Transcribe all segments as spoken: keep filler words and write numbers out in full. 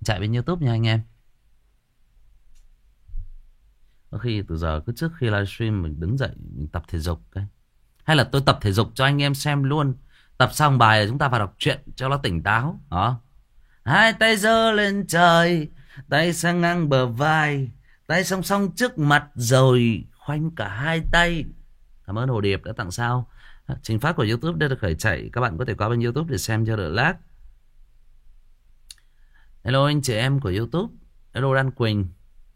chạy bên YouTube nha anh em. Có khi từ giờ cứ trước khi livestream mình đứng dậy mình tập thể dục cái. Hay là tôi tập thể dục cho anh em xem luôn. Tập xong bài là chúng ta vào đọc truyện cho nó tỉnh táo. Đó. Hai tay giơ lên trời, tay sang ngang bờ vai, tay song song trước mặt rồi khoanh cả hai tay. Cảm ơn Hồ Điệp đã tặng sao. Trình phát của YouTube đã được khởi chạy. Các bạn có thể qua bên YouTube để xem cho đỡ lag. Hello anh chị em của YouTube. Hello Đan Quỳnh.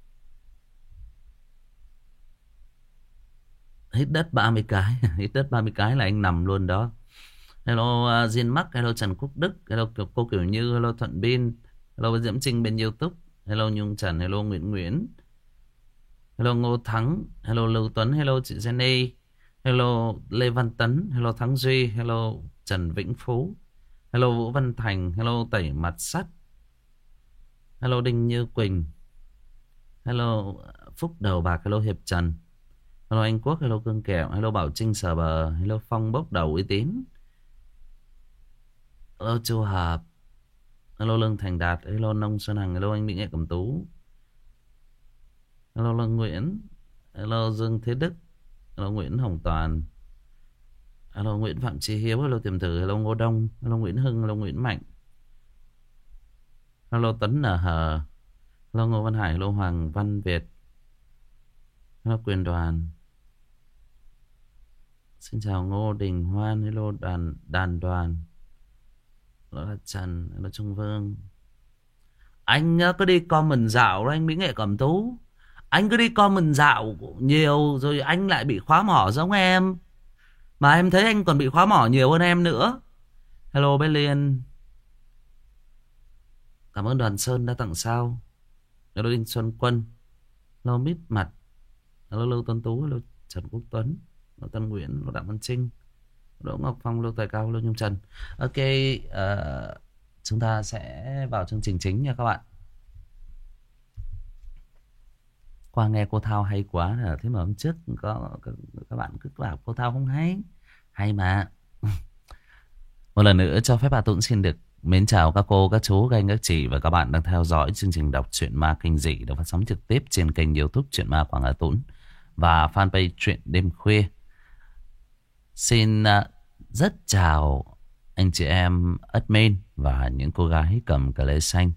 Hít đất ba mươi cái. Hít đất ba mươi cái là anh nằm luôn đó. Hello uh, Diên Mắc. Hello Trần Quốc Đức. Hello cô Kiểu Như. Hello Thuận Bin. Hello Diễm Trinh bên YouTube. Hello Nhung Trần. Hello Nguyễn Nguyễn. Hello Ngô Thắng. Hello Lưu Tuấn. Hello chị Jenny. Hello Lê Văn Tấn. Hello Thắng Duy. Hello Trần Vĩnh Phú. Hello Vũ Văn Thành. Hello Tẩy Mặt Sắt. Hello Đinh Như Quỳnh. Hello Phúc Đầu Bạc. Hello Hiệp Trần. Hello Anh Quốc. Hello Cương Kẹo. Hello Bảo Trinh Sờ Bờ. Hello Phong Bốc Đầu Uy Tín. Hello Chu Hợp. Hello Lương Thành Đạt. Hello Nông Xuân Hằng. Hello anh Mỹ Nghệ Cẩm Tú. Hello Lương Nguyễn. Hello Dương Thế Đức. Hello Nguyễn Hồng Toàn. Hello Nguyễn Phạm Chí Hiếu. Hello Tiềm Thử. Hello Ngô Đông. Hello Nguyễn Hưng. Hello Nguyễn Mạnh. Hello Tuấn N Hờ. Hello Ngô Văn Hải. Hello Hoàng Văn Việt. Hello Quyền Đoàn. Xin chào Ngô Đình Hoan. Hello đàn đàn đoàn. Hello là Trần. Hello Trung Vương. Anh cứ đi comment dạo đó anh Mỹ Nghệ Cẩm Tú. Anh cứ đi comment dạo nhiều rồi anh lại bị khóa mỏ giống em. Mà em thấy anh còn bị khóa mỏ nhiều hơn em nữa. Hello Bé Liên. Cảm ơn Đoàn Sơn đã tặng sao. Hello Đinh Xuân Quân. Hello Mít Mặt. Hello Lưu Tuấn Tú. Hello Trần Quốc Tuấn. Hello Tân Nguyễn. Hello Đặng Văn Trinh. Đỗ Ngọc Phong. Hello Tài Cao. Hello Nhung Trần. Ok, uh, chúng ta sẽ vào chương trình chính nha các bạn. Qua nghe cô Thao hay quá. Thế mà hôm trước có các bạn cứ bảo cô Thao không hay. Hay mà. Một lần nữa cho phép bà Tuấn xin được mến chào các cô, các chú, các anh, các chị và các bạn đang theo dõi chương trình đọc truyện ma kinh dị được phát sóng trực tiếp trên kênh YouTube Truyện Ma Quảng Hà Tuấn và fanpage Truyện Đêm Khuya. Xin rất chào anh chị em admin và những cô gái cầm cờ lê xanh.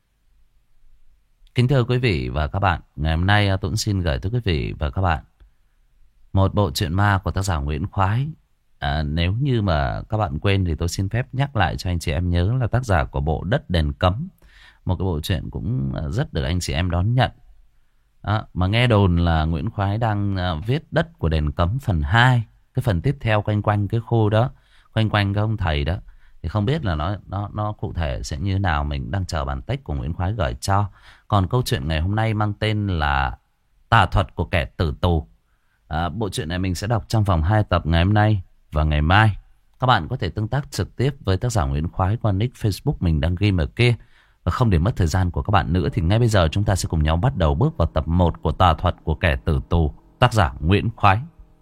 Kính thưa quý vị và các bạn, ngày hôm nay Tuấn xin gửi tới quý vị và các bạn một bộ truyện ma của tác giả Nguyễn Khoái. À, nếu như mà các bạn quên thì tôi xin phép nhắc lại cho anh chị em nhớ là tác giả của bộ Đất Đền Cấm. Một cái bộ truyện cũng rất được anh chị em đón nhận. À, mà nghe đồn là Nguyễn Khoái đang viết Đất của Đền Cấm phần hai. Cái phần tiếp theo quanh quanh cái khu đó, quanh quanh cái ông thầy đó. Thì không biết là nó nó nó cụ thể sẽ như thế nào, mình đang chờ bản text của Nguyễn Khoái gửi cho. Còn câu chuyện ngày hôm nay mang tên là Tà Thuật của Kẻ Tử Tù. À, bộ truyện này mình sẽ đọc trong vòng hai tập ngày hôm nay và ngày mai. Các bạn có thể tương tác trực tiếp với tác giả Nguyễn Khoái qua nick Facebook mình đang ghi ở kia. Và không để mất thời gian của các bạn nữa thì ngay bây giờ chúng ta sẽ cùng nhau bắt đầu bước vào tập một của Tà Thuật của Kẻ Tử Tù, tác giả Nguyễn Khoái.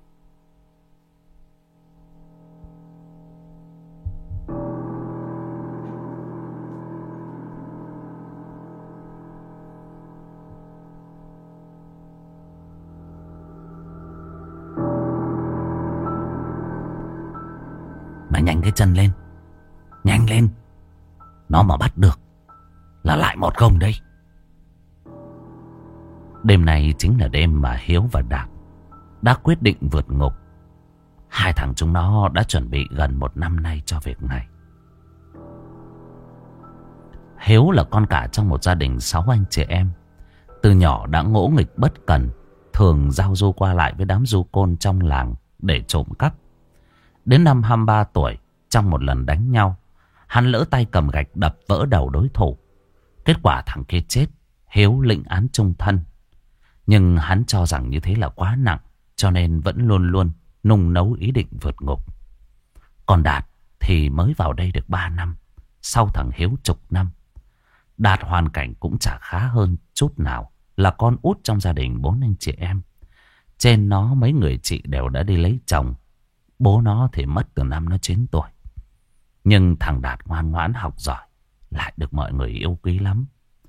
Mày nhanh cái chân lên. Nhanh lên. Nó mà bắt được là lại một công đây. Đêm này chính là đêm mà Hiếu và Đạt đã quyết định vượt ngục. Hai thằng chúng nó đã chuẩn bị gần một năm nay cho việc này. Hiếu là con cả trong một gia đình sáu anh chị em. Từ nhỏ đã ngỗ nghịch bất cần, thường giao du qua lại với đám du côn trong làng để trộm cắp. Đến năm hai mươi ba tuổi, trong một lần đánh nhau, hắn lỡ tay cầm gạch đập vỡ đầu đối thủ. Kết quả thằng kia chết, Hiếu lĩnh án chung thân. Nhưng hắn cho rằng như thế là quá nặng, cho nên vẫn luôn luôn nung nấu ý định vượt ngục. Còn Đạt thì mới vào đây được ba năm, sau thằng Hiếu chục năm. Đạt hoàn cảnh cũng chả khá hơn chút nào, là con út trong gia đình bốn anh chị em. Trên nó mấy người chị đều đã đi lấy chồng. Bố nó thì mất từ năm nó chín tuổi. Nhưng thằng Đạt ngoan ngoãn học giỏi, lại được mọi người yêu quý lắm.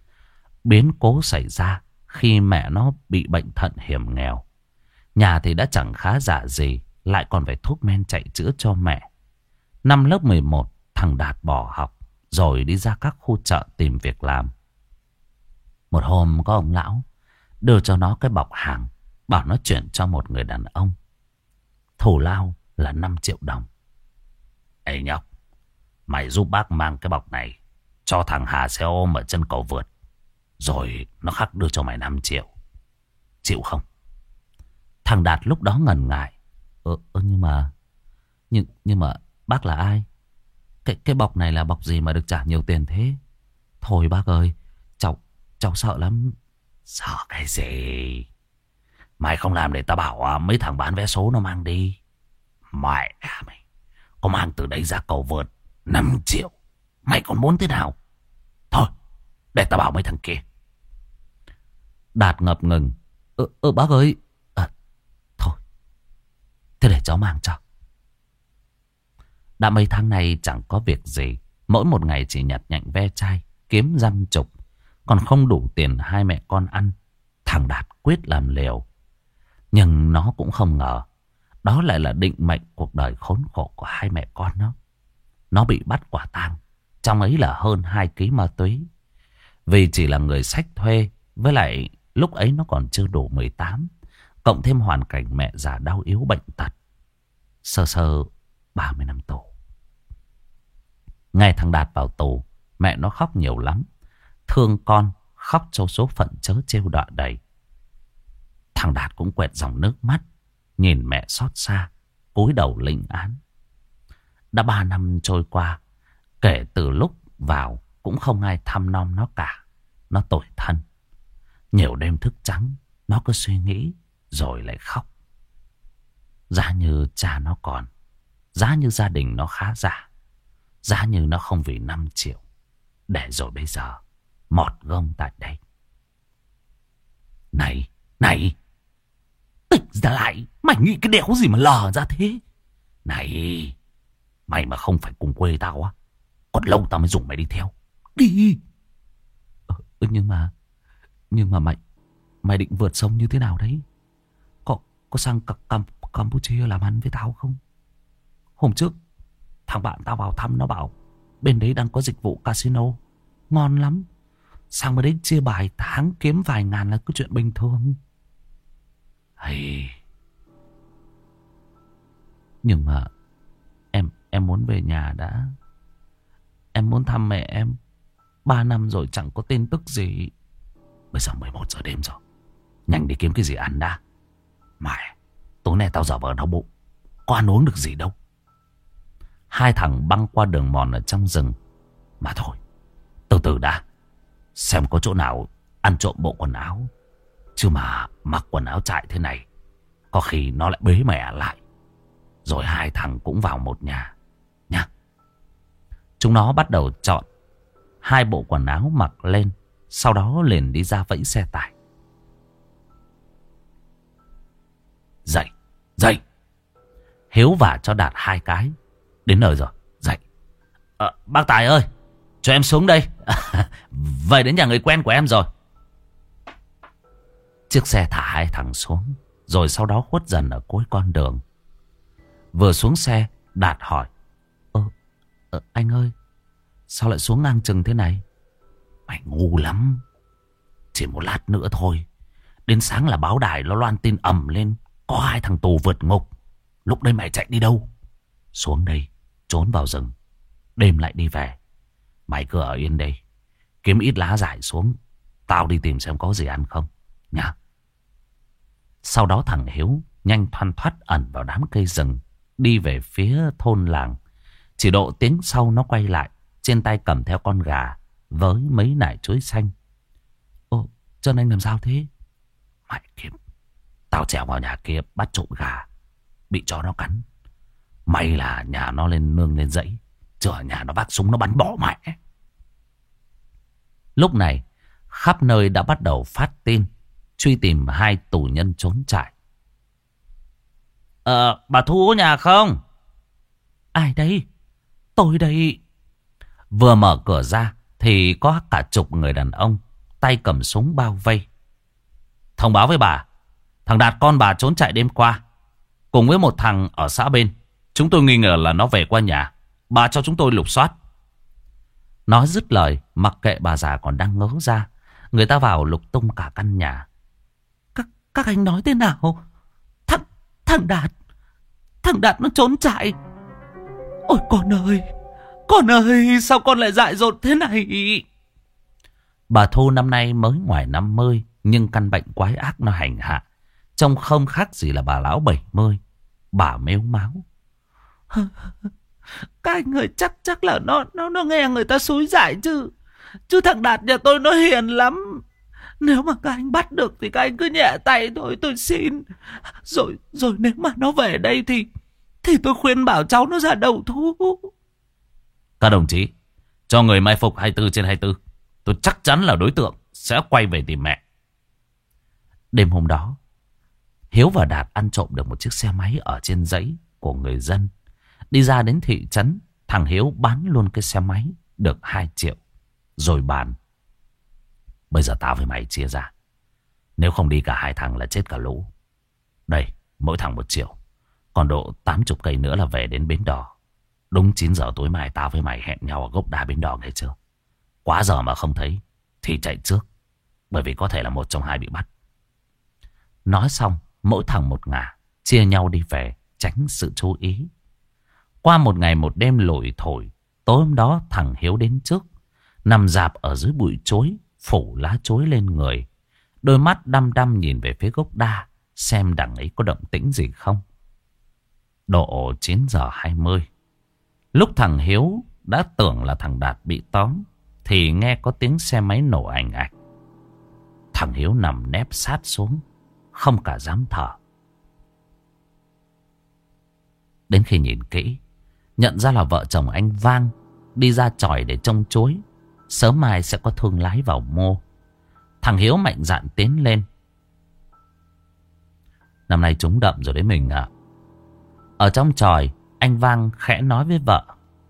Biến cố xảy ra khi mẹ nó bị bệnh thận hiểm nghèo. Nhà thì đã chẳng khá giả gì, lại còn phải thuốc men chạy chữa cho mẹ. Năm lớp mười một, thằng Đạt bỏ học, rồi đi ra các khu chợ tìm việc làm. Một hôm có ông lão đưa cho nó cái bọc hàng, bảo nó chuyển cho một người đàn ông. Thù lao là năm triệu đồng. Ê nhóc, mày giúp bác mang cái bọc này cho thằng Hà xe ôm ở chân cầu vượt, rồi nó khắc đưa cho mày năm triệu. Chịu không? Thằng Đạt lúc đó ngần ngại. Ờ, ờ nhưng mà Nhưng nhưng mà bác là ai? Cái cái bọc này là bọc gì mà được trả nhiều tiền thế? Thôi bác ơi, cháu cháu sợ lắm. Sợ cái gì? Mày không làm để tao bảo à, mấy thằng bán vé số nó mang đi. Mẹ mày, có mang từ đây ra cầu vượt năm triệu, mày còn muốn thế nào? Thôi, để tao bảo mấy thằng kia. Đạt ngập ngừng. Ơ, ơ bác ơi. À, thôi, thế để cháu mang cho. Đã mấy tháng này chẳng có việc gì, mỗi một ngày chỉ nhặt nhạnh ve chai, kiếm dăm chục, còn không đủ tiền hai mẹ con ăn. Thằng Đạt quyết làm liều. Nhưng nó cũng không ngờ đó lại là định mệnh cuộc đời khốn khổ của hai mẹ con nó. Nó bị bắt quả tang, trong ấy là hơn hai ký ma túy. Vì chỉ là người xách thuê, với lại lúc ấy nó còn chưa đủ mười tám, cộng thêm hoàn cảnh mẹ già đau yếu bệnh tật, sơ sơ ba mươi năm tù. Ngày thằng Đạt vào tù, mẹ nó khóc nhiều lắm. Thương con, khóc cho số phận chớ trêu đọa đầy. Thằng Đạt cũng quẹt dòng nước mắt, nhìn mẹ xót xa, cúi đầu lĩnh án. Đã ba năm trôi qua, kể từ lúc vào cũng không ai thăm nom nó cả. Nó tủi thân. Nhiều đêm thức trắng, nó cứ suy nghĩ rồi lại khóc. Giá như cha nó còn, giá như gia đình nó khá giả, giá như nó không vì năm triệu để rồi bây giờ mọt gông tại đây. Này, này, tỉnh ra lại, mày nghĩ cái đéo gì mà lờ ra thế? Này, mày mà không phải cùng quê tao á, còn lâu tao mới dùng mày đi theo. Đi. Ừ, nhưng mà, nhưng mà mày, mày định vượt sông như thế nào đấy? Có, có sang Cam, Campuchia làm ăn với tao không? Hôm trước, thằng bạn tao vào thăm nó bảo bên đấy đang có dịch vụ casino, ngon lắm. Sang bên đấy chia bài tháng kiếm vài ngàn là cứ chuyện bình thường. Hay... Nhưng mà em em muốn về nhà đã. Em muốn thăm mẹ em. Ba năm rồi chẳng có tin tức gì. Bây giờ mười một giờ đêm rồi, nhanh đi kiếm cái gì ăn đã. Mẹ, tối nay tao giờ vờ đau bụng, có ăn uống được gì đâu. Hai thằng băng qua đường mòn ở trong rừng. Mà thôi, từ từ đã, xem có chỗ nào ăn trộm bộ quần áo. Chứ mà mặc quần áo trại thế này, có khi nó lại bế mẹ lại. Rồi hai thằng cũng vào một nhà nha. Chúng nó bắt đầu chọn hai bộ quần áo mặc lên, sau đó liền đi ra vẫy xe tải. Dậy, dậy. Hiếu vả cho Đạt hai cái. Đến nơi rồi, dậy. À, bác Tài ơi, cho em xuống đây. Về đến nhà người quen của em rồi. Chiếc xe thả hai thằng xuống, rồi sau đó khuất dần ở cuối con đường. Vừa xuống xe, Đạt hỏi: Ơ, ờ, anh ơi, sao lại xuống ngang chừng thế này? Mày ngu lắm. Chỉ một lát nữa thôi, đến sáng là báo đài nó loan tin ầm lên có hai thằng tù vượt ngục. Lúc đấy mày chạy đi đâu? Xuống đây, trốn vào rừng, đêm lại đi về. Mày cứ ở yên đây, kiếm ít lá rải xuống, tao đi tìm xem có gì ăn không nhá. Sau đó thằng Hiếu nhanh thoăn thoắt ẩn vào đám cây rừng, đi về phía thôn làng. Chỉ độ tiếng sau nó quay lại, trên tay cầm theo con gà với mấy nải chuối xanh. Ô, chân anh làm sao thế? Mày kiếm, tao trèo vào nhà kia bắt trộm gà, bị chó nó cắn. May là nhà nó lên nương lên dãy, chứ ở nhà nó vác súng nó bắn bỏ mẹ. Lúc này khắp nơi đã bắt đầu phát tin truy tìm hai tù nhân trốn trại. Ờ, bà Thu ở nhà không? Ai đây? Tôi đây. Vừa mở cửa ra thì có cả chục người đàn ông tay cầm súng bao vây. Thông báo với bà, thằng Đạt con bà trốn chạy đêm qua cùng với một thằng ở xã bên. Chúng tôi nghi ngờ là nó về qua nhà. Bà cho chúng tôi lục soát. Nói dứt lời, mặc kệ bà già còn đang ngớ ra, người ta vào lục tung cả căn nhà. Các, các anh nói thế nào? Thằng, thằng Đạt, thằng Đạt nó trốn chạy. Ôi con ơi, con ơi, sao con lại dại dột thế này? Bà Thu năm nay mới ngoài năm mươi, nhưng căn bệnh quái ác nó hành hạ. Trông không khác gì là bà lão bảy mươi. Bà mếu máo. Các anh ơi, chắc chắc là nó nó nó nghe người ta xúi dại chứ. Chứ thằng Đạt nhà tôi nó hiền lắm. Nếu mà các anh bắt được thì các anh cứ nhẹ tay thôi, tôi xin. Rồi rồi nếu mà nó về đây thì thì tôi khuyên bảo cháu nó ra đầu thú. Các đồng chí, cho người mai phục hai mươi bốn trên hai mươi bốn. Tôi chắc chắn là đối tượng sẽ quay về tìm mẹ. Đêm hôm đó, Hiếu và Đạt ăn trộm được một chiếc xe máy ở trên dãy của người dân. Đi ra đến thị trấn, thằng Hiếu bán luôn cái xe máy được hai triệu. Rồi bàn. Bây giờ tao với mày chia ra. Nếu không đi cả hai thằng là chết cả lũ. Đây, mỗi thằng một triệu. Còn độ tám mươi cây nữa là về đến Bến Đò. Đúng chín giờ tối mai tao với mày hẹn nhau ở gốc đá Bến Đò nghe chưa? Quá giờ mà không thấy thì chạy trước. Bởi vì có thể là một trong hai bị bắt. Nói xong, mỗi thằng một ngả, chia nhau đi về, tránh sự chú ý. Qua một ngày một đêm lủi thổi, tối hôm đó thằng Hiếu đến trước, nằm rạp ở dưới bụi chuối, phủ lá chuối lên người. Đôi mắt đăm đăm nhìn về phía gốc đa, xem đằng ấy có động tĩnh gì không. Độ chín giờ hai mươi, lúc thằng Hiếu đã tưởng là thằng Đạt bị tóm, thì nghe có tiếng xe máy nổ ành ạch. Thằng Hiếu nằm nép sát xuống, không cả dám thở. Đến khi nhìn kỹ, nhận ra là vợ chồng anh Vang đi ra chòi để trông chuối. Sớm mai sẽ có thương lái vào mua. Thằng Hiếu mạnh dạn tiến lên. Năm nay trúng đậm rồi đấy mình ạ. Ở trong chòi, anh Vang khẽ nói với vợ.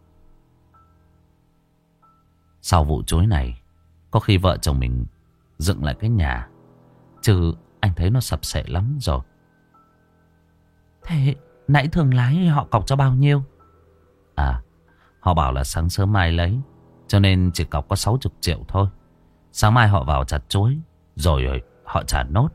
Sau vụ chuối này, có khi vợ chồng mình dựng lại cái nhà. Chứ anh thấy nó sập sệ lắm rồi. Thế nãy thương lái họ cọc cho bao nhiêu? À, họ bảo là sáng sớm mai lấy, cho nên chỉ cọc có sáu mươi triệu thôi. Sáng mai họ vào chặt chuối, rồi họ trả nốt.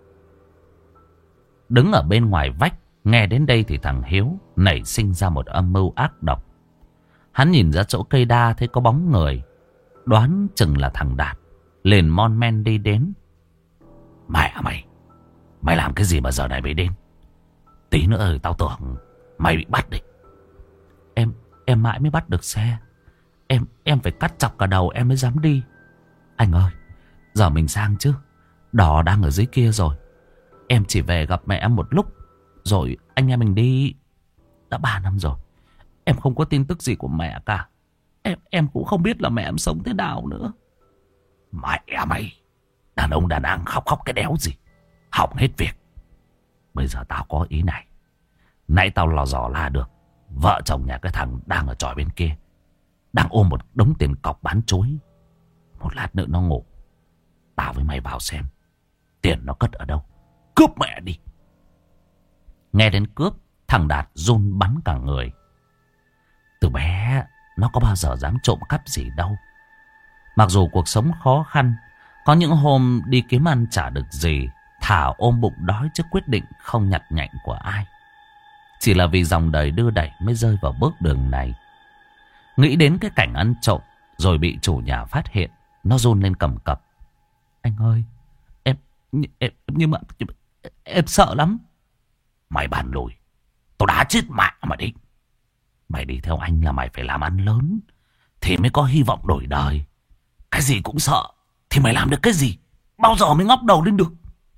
Đứng ở bên ngoài vách, nghe đến đây thì thằng Hiếu nảy sinh ra một âm mưu ác độc. Hắn nhìn ra chỗ cây đa thấy có bóng người, đoán chừng là thằng Đạt, liền mon men đi đến. Mẹ à mày, mày làm cái gì mà giờ này mới đến? Tí nữa rồi tao tưởng mày bị bắt đấy. Em, em mãi mới bắt được xe. Em, em phải cắt chọc cả đầu em mới dám đi. Anh ơi, giờ mình sang chứ. Đò đang ở dưới kia rồi. Em chỉ về gặp mẹ em một lúc, rồi anh em mình đi. Đã ba năm rồi, em không có tin tức gì của mẹ cả. Em, em cũng không biết là mẹ em sống thế nào nữa. Mẹ mày, đàn ông đàn ăn khóc khóc cái đéo gì, hỏng hết việc. Bây giờ tao có ý này. Nãy tao lò dò la được vợ chồng nhà cái thằng đang ở tròi bên kia, đang ôm một đống tiền cọc bán chuối. Một lát nữa nó ngủ, tao với mày vào xem tiền nó cất ở đâu, cướp mẹ đi. Nghe đến cướp, thằng Đạt run bắn cả người. Từ bé nó có bao giờ dám trộm cắp gì đâu. Mặc dù cuộc sống khó khăn, có những hôm đi kiếm ăn chả được gì, thà ôm bụng đói chứ quyết định không nhặt nhạnh của ai. Chỉ là vì dòng đời đưa đẩy mới rơi vào bước đường này. Nghĩ đến cái cảnh ăn trộm rồi bị chủ nhà phát hiện, nó run lên cầm cập. Anh ơi, em, em nhưng mà em, em sợ lắm. Mày bàn lùi, tao đá chết mẹ mà đi. Mày đi theo anh là mày phải làm ăn lớn thì mới có hy vọng đổi đời. Cái gì cũng sợ thì mày làm được cái gì? Bao giờ mới ngóc đầu lên được?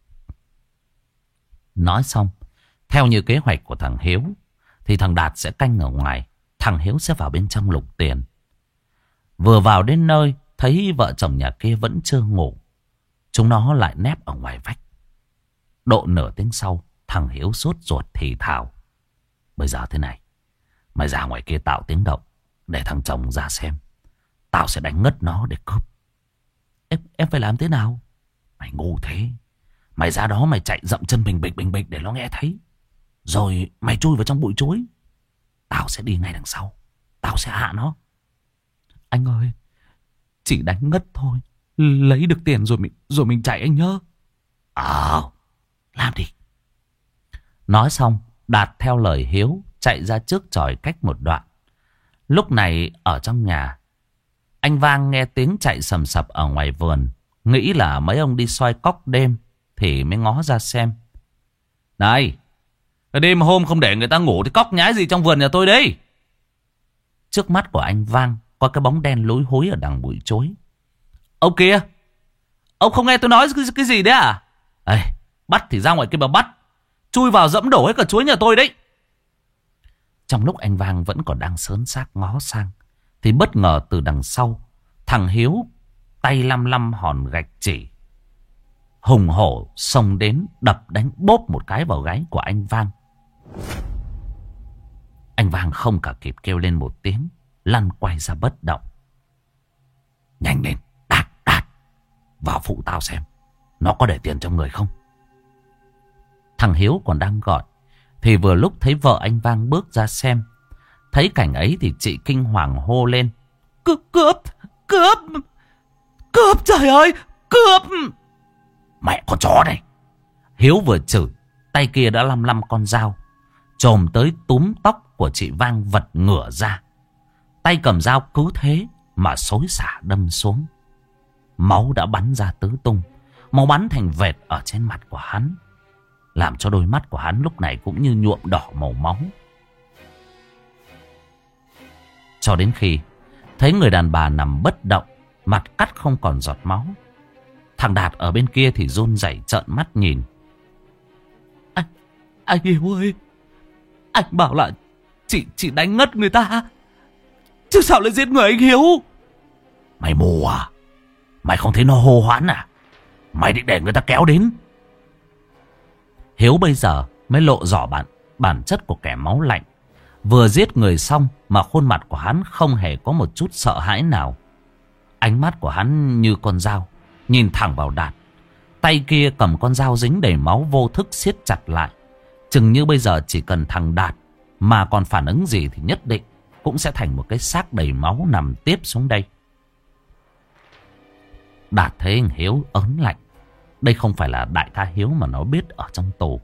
Nói xong, theo như kế hoạch của thằng Hiếu, thì thằng Đạt sẽ canh ở ngoài, thằng Hiếu sẽ vào bên trong lục tiền. Vừa vào đến nơi, thấy vợ chồng nhà kia vẫn chưa ngủ, chúng nó lại nép ở ngoài vách. Độ nửa tiếng sau, thằng Hiếu sốt ruột thì thào. Bây giờ thế này, mày ra ngoài kia tạo tiếng động, để thằng chồng ra xem. Tao sẽ đánh ngất nó để cướp. Em, em phải làm thế nào? Mày ngu thế. Mày ra đó mày chạy dậm chân bình bịch bình bịch để nó nghe thấy. Rồi mày chui vào trong bụi chuối. Tao sẽ đi ngay đằng sau. Tao sẽ hạ nó. Anh ơi, chỉ đánh ngất thôi. Lấy được tiền rồi mình, rồi mình chạy anh nhớ. Ờ, à, làm đi. Nói xong, Đạt theo lời Hiếu chạy ra trước chòi cách một đoạn. Lúc này ở trong nhà, anh Vang nghe tiếng chạy sầm sập ở ngoài vườn. Nghĩ là mấy ông đi soi cóc đêm thì mới ngó ra xem. Này, đêm hôm không để người ta ngủ thì cóc nhái gì trong vườn nhà tôi đấy. Trước mắt của anh Vang có cái bóng đen lúi húi ở đằng bụi chuối. Ông kia, ông không nghe tôi nói cái, cái gì đấy à? Ê, bắt thì ra ngoài kia mà bắt. Chui vào dẫm đổ hết cả chuối nhà tôi đấy. Trong lúc anh Vang vẫn còn đang sớn xác ngó sang, thì bất ngờ từ đằng sau, thằng Hiếu tay lăm lăm hòn gạch chỉ, hùng hổ xông đến đập đánh bốp một cái vào gáy của anh Vang. Anh Vang không cả kịp kêu lên một tiếng, lăn quay ra bất động. Nhanh lên, Đạt, Đạt, vào phụ tao xem, nó có để tiền trong người không? Thằng Hiếu còn đang gọi, thì vừa lúc thấy vợ anh Vang bước ra xem. Thấy cảnh ấy thì chị kinh hoàng hô lên. Cướp, cướp, cướp, cướp, trời ơi, cướp. Mẹ con chó này. Hiếu vừa chửi, tay kia đã lăm lăm con dao, chồm tới túm tóc của chị Vang vật ngửa ra. Tay cầm dao cứ thế mà xối xả đâm xuống. Máu đã bắn ra tứ tung, máu bắn thành vệt ở trên mặt của hắn, làm cho đôi mắt của hắn lúc này cũng như nhuộm đỏ màu máu. Cho đến khi thấy người đàn bà nằm bất động, mặt cắt không còn giọt máu, thằng Đạt ở bên kia thì run rẩy trợn mắt nhìn. Anh, anh Hiếu ơi, anh bảo là chị, chị đánh ngất người ta, chứ sao lại giết người anh Hiếu? Mày mù à? Mày không thấy nó hô hoán à? Mày định để người ta kéo đến? Hiếu bây giờ mới lộ rõ bản, bản chất của kẻ máu lạnh. Vừa giết người xong mà khuôn mặt của hắn không hề có một chút sợ hãi nào. Ánh mắt của hắn như con dao, nhìn thẳng vào Đạt. Tay kia cầm con dao dính đầy máu vô thức siết chặt lại. Chừng như bây giờ chỉ cần thằng Đạt mà còn phản ứng gì thì nhất định cũng sẽ thành một cái xác đầy máu nằm tiếp xuống đây. Đạt thấy anh Hiếu ớn lạnh. Đây không phải là đại ca Hiếu mà nó biết ở trong tù.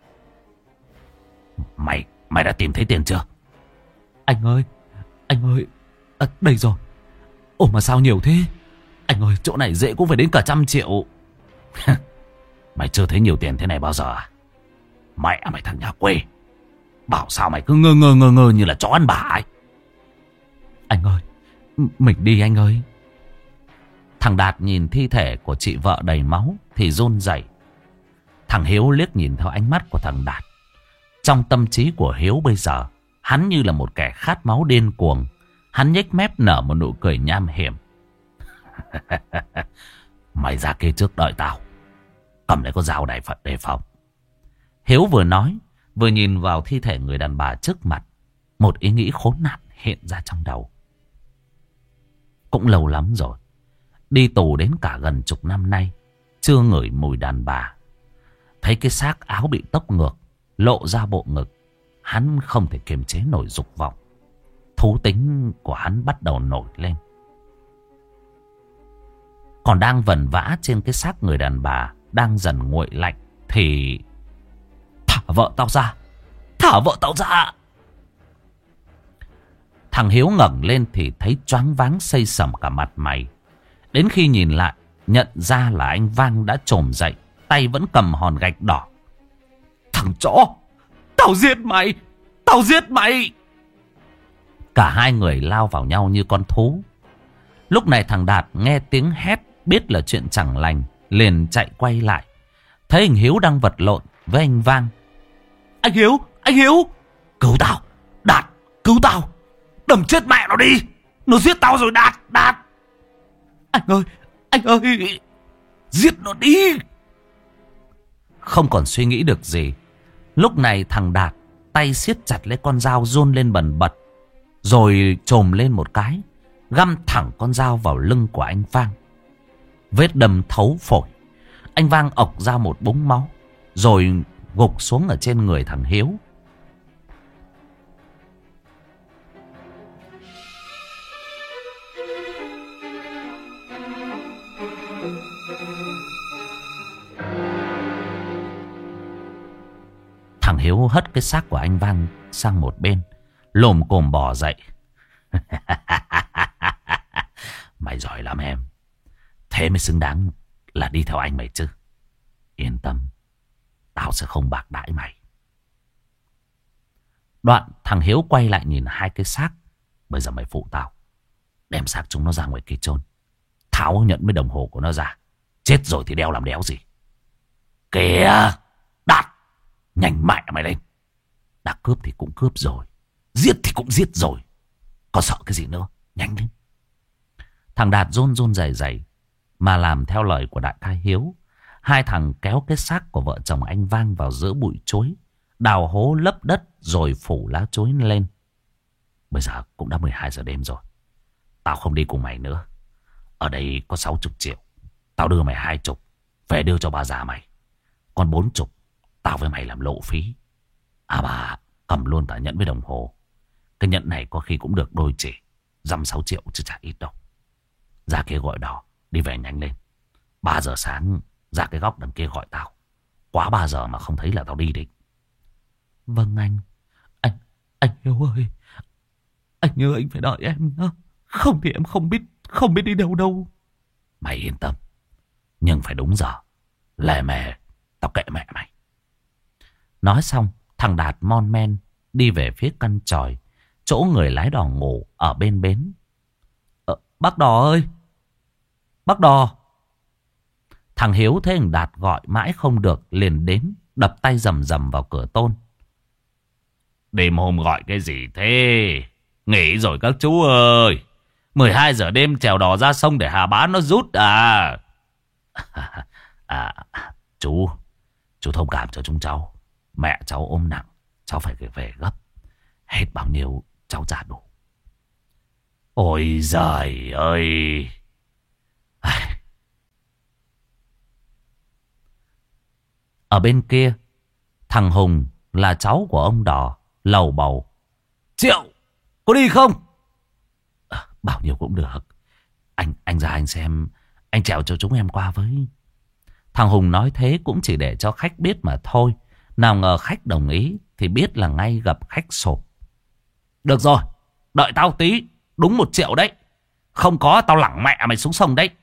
Mày, mày đã tìm thấy tiền chưa? Anh ơi, anh ơi, à, đây rồi. Ồ mà sao nhiều thế? Anh ơi, chỗ này dễ cũng phải đến cả trăm triệu. Mày chưa thấy nhiều tiền thế này bao giờ à? Mẹ mày thằng nhà quê. Bảo sao mày cứ ngơ ngơ ngơ ngơ như là chó ăn bà ấy. Anh ơi, mình đi anh ơi. Thằng Đạt nhìn thi thể của chị vợ đầy máu thì run rẩy. Thằng Hiếu liếc nhìn theo ánh mắt của thằng Đạt. Trong tâm trí của Hiếu bây giờ, hắn như là một kẻ khát máu điên cuồng. Hắn nhếch mép nở một nụ cười nham hiểm. Mày ra kia trước đợi tao. Cầm lấy con dao đại Phật đề phòng. Hiếu vừa nói, vừa nhìn vào thi thể người đàn bà trước mặt. Một ý nghĩ khốn nạn hiện ra trong đầu. Cũng lâu lắm rồi, đi tù đến cả gần chục năm nay, chưa ngửi mùi đàn bà. Thấy cái xác áo bị tốc ngược, lộ ra bộ ngực, hắn không thể kiềm chế nổi dục vọng. Thú tính của hắn bắt đầu nổi lên. Còn đang vần vã trên cái xác người đàn bà đang dần nguội lạnh thì... Thả vợ tao ra! Thả vợ tao ra! Thằng Hiếu ngẩng lên thì thấy choáng váng xây sẩm cả mặt mày. Đến khi nhìn lại, nhận ra là anh Vang đã chồm dậy, tay vẫn cầm hòn gạch đỏ. Thằng chó! Tao giết mày! Tao giết mày! Cả hai người lao vào nhau như con thú. Lúc này thằng Đạt nghe tiếng hét, biết là chuyện chẳng lành, liền chạy quay lại. Thấy anh Hiếu đang vật lộn với anh Vang. Anh Hiếu! Anh Hiếu! Cứu tao! Đạt! Cứu tao! Đâm chết mẹ nó đi! Nó giết tao rồi Đạt! Đạt! Anh ơi! Anh ơi! Giết nó đi! Không còn suy nghĩ được gì. Lúc này thằng Đạt tay siết chặt lấy con dao run lên bần bật, rồi chồm lên một cái, găm thẳng con dao vào lưng của anh Vang. Vết đâm thấu phổi. Anh Vang ộc ra một búng máu, rồi gục xuống ở trên người thằng Hiếu. Thằng Hiếu hất cái xác của anh Vang sang một bên, lồm cồm bò dậy. Mày giỏi lắm em. Thế mới xứng đáng là đi theo anh mày chứ. Yên tâm, tao sẽ không bạc đãi mày. Đoạn thằng Hiếu quay lại nhìn hai cái xác. Bây giờ mày phụ tao, đem xác chúng nó ra ngoài kia chôn. Tháo nhẫn với đồng hồ của nó ra. Chết rồi thì đeo làm đéo gì. Kìa Đạt, nhanh mẹ mày lên. Đã cướp thì cũng cướp rồi, giết thì cũng giết rồi, còn sợ cái gì nữa. Nhanh lên. Thằng Đạt run run rẩy rẩy mà làm theo lời của đại ca Hiếu. Hai thằng kéo cái xác của vợ chồng anh Vang vào giữa bụi chuối, đào hố lấp đất rồi phủ lá chuối lên. Bây giờ cũng đã mười hai giờ đêm rồi. Tao không đi cùng mày nữa. Ở đây có sáu chục triệu. Tao đưa mày hai chục, về đưa cho bà già mày. Còn bốn chục tao với mày làm lộ phí. À bà, cầm luôn cả nhẫn với đồng hồ. Cái nhẫn này có khi cũng được đôi chỉ dăm sáu triệu chứ chả ít đâu. Ra kia gọi đò, đi về nhanh lên. Ba giờ sáng ra cái góc đằng kia gọi tao. Quá ba giờ mà không thấy là tao đi định. Vâng anh. Anh, anh Hiếu ơi, anh nhớ anh phải đợi em nhá. Không thì em không biết, không biết đi đâu đâu. Mày yên tâm, nhưng phải đúng giờ. Lè mè, tao kệ mẹ mày. Nói xong, thằng Đạt mon men đi về phía căn chòi, chỗ người lái đò ngủ ở bên bến. Ờ, bác đò ơi, bác đò. Thằng Hiếu thấy thằng Đạt gọi mãi không được, liền đến đập tay rầm rầm vào cửa tôn. Đêm hôm gọi cái gì thế? Nghỉ rồi các chú ơi. mười hai giờ đêm chèo đò ra sông để Hà Bá nó rút à? À, chú, chú thông cảm cho chúng cháu. Mẹ cháu ôm nặng, cháu phải về gấp. Hết bao nhiêu cháu trả đủ. Ôi giời ơi. Ở bên kia, thằng Hùng là cháu của ông Đò lầu bầu. Triệu, có đi không? À, bao nhiêu cũng được. Anh anh ra anh xem, anh chèo cho chúng em qua với. Thằng Hùng nói thế cũng chỉ để cho khách biết mà thôi. Nào ngờ khách đồng ý thì biết là ngay gặp khách sộp. Được rồi, đợi tao tí. Đúng một triệu đấy. Không có tao lẳng mẹ mày xuống sông đấy.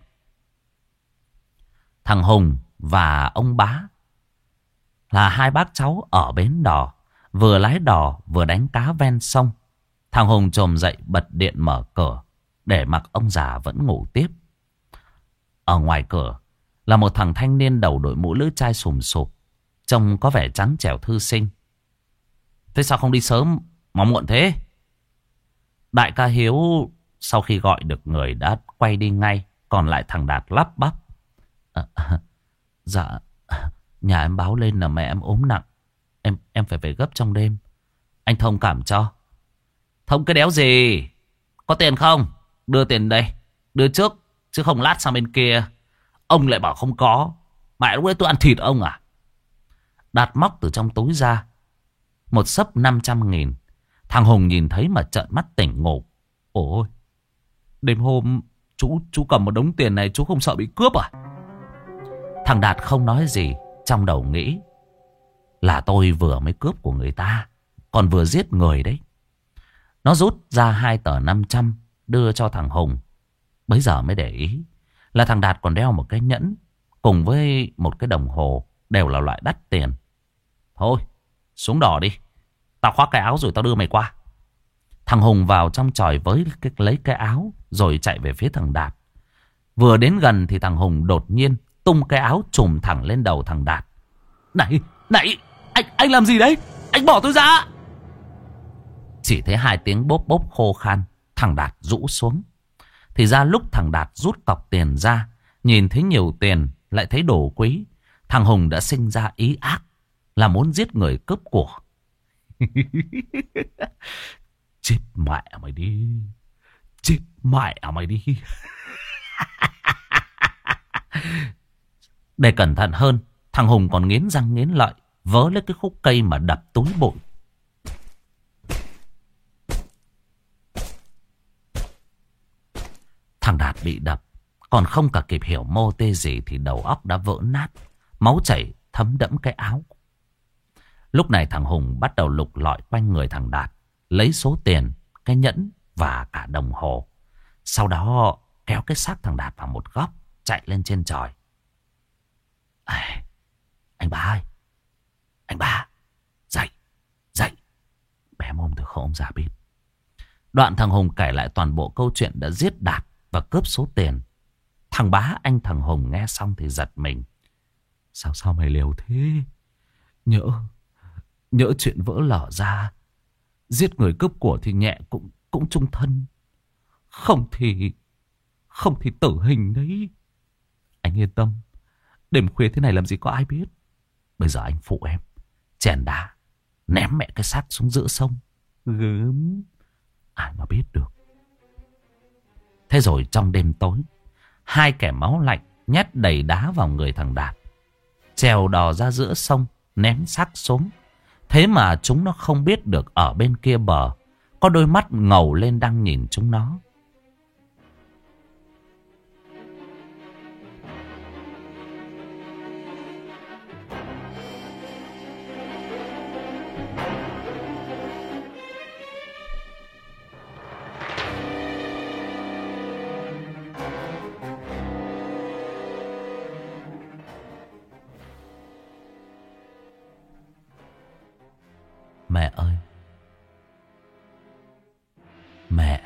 Thằng Hùng và ông Bá là hai bác cháu ở bến đò, vừa lái đò vừa đánh cá ven sông. Thằng Hùng chồm dậy bật điện mở cửa, để mặc ông già vẫn ngủ tiếp. Ở ngoài cửa là một thằng thanh niên đầu đội mũ lưỡi chai sùm sụp, trông có vẻ trắng trẻo thư sinh. Thế sao không đi sớm mà muộn thế? Đại ca Hiếu sau khi gọi được người đã quay đi ngay. Còn lại thằng Đạt lắp bắp. À, dạ, nhà em báo lên là mẹ em ốm nặng. Em em phải về gấp trong đêm. Anh thông cảm cho. Thông cái đéo gì? Có tiền không? Đưa tiền đây. Đưa trước, chứ không lát sang bên kia ông lại bảo không có. Mẹ lúc đấy tôi ăn thịt ông à? Đạt móc từ trong túi ra một xấp năm trăm nghìn. Thằng Hùng nhìn thấy mà trợn mắt tỉnh ngủ. Ôi, đêm hôm chú chú cầm một đống tiền này, chú không sợ bị cướp à? Thằng Đạt không nói gì, trong đầu nghĩ là tôi vừa mới cướp của người ta, còn vừa giết người đấy. Nó rút ra hai tờ năm trăm đưa cho thằng Hùng. Bấy giờ mới để ý là thằng Đạt còn đeo một cái nhẫn cùng với một cái đồng hồ, đều là loại đắt tiền. Thôi, xuống đò đi. Tao khoác cái áo rồi tao đưa mày qua. Thằng Hùng vào trong chòi với cái, lấy cái áo rồi chạy về phía thằng Đạt. Vừa đến gần thì thằng Hùng đột nhiên tung cái áo trùm thẳng lên đầu thằng Đạt. Này, này, anh, anh làm gì đấy? Anh bỏ tôi ra. Chỉ thấy hai tiếng bốp bốp khô khan. Thằng Đạt rũ xuống. Thì ra lúc thằng Đạt rút cọc tiền ra, nhìn thấy nhiều tiền, lại thấy đồ quý, thằng Hùng đã sinh ra ý ác là muốn giết người cướp của. Chết mẹ mày đi. Chết mẹ mày đi. Để cẩn thận hơn, thằng Hùng còn nghiến răng nghiến lợi, vớ lấy cái khúc cây mà đập túi bụi. Thằng Đạt bị đập, còn không cả kịp hiểu mô tê gì thì đầu óc đã vỡ nát, máu chảy thấm đẫm cái áo. Lúc này thằng Hùng bắt đầu lục lọi quanh người thằng Đạt, lấy số tiền, cái nhẫn và cả đồng hồ. Sau đó kéo cái xác thằng Đạt vào một góc, chạy lên trên chòi. À, anh ba ơi, anh ba, dậy, dậy. Bé mồm từ không ông già biết. Đoạn thằng Hùng kể lại toàn bộ câu chuyện đã giết Đạt và cướp số tiền. Thằng bá anh thằng Hùng nghe xong thì giật mình. Sao sao mày liều thế? Nhỡ, nhỡ chuyện vỡ lở ra, giết người cướp của thì nhẹ cũng cũng chung thân. Không thì, không thì tử hình đấy. Anh yên tâm, đêm khuya thế này làm gì có ai biết. Bây giờ anh phụ em chèn đá, ném mẹ cái xác xuống giữa sông. Gớm, ai mà biết được. Thế rồi trong đêm tối, hai kẻ máu lạnh nhét đầy đá vào người thằng Đạt, trèo đò ra giữa sông, ném xác xuống. Thế mà chúng nó không biết được ở bên kia bờ có đôi mắt ngầu lên đang nhìn chúng nó. Mẹ ơi! Mẹ!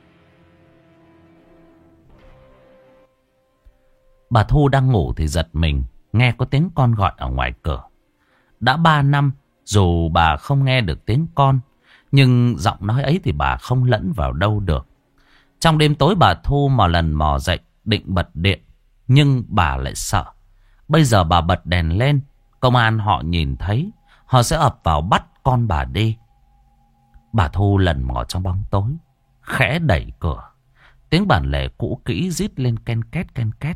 Bà Thu đang ngủ thì giật mình, nghe có tiếng con gọi ở ngoài cửa. Đã ba năm, dù bà không nghe được tiếng con, nhưng giọng nói ấy thì bà không lẫn vào đâu được. Trong đêm tối bà Thu mò lần mò dậy, định bật điện, nhưng bà lại sợ. Bây giờ bà bật đèn lên, công an họ nhìn thấy, họ sẽ ập vào bắt con bà đi. Bà Thu lần mò trong bóng tối, khẽ đẩy cửa. Tiếng bản lề cũ kỹ rít lên ken két ken két.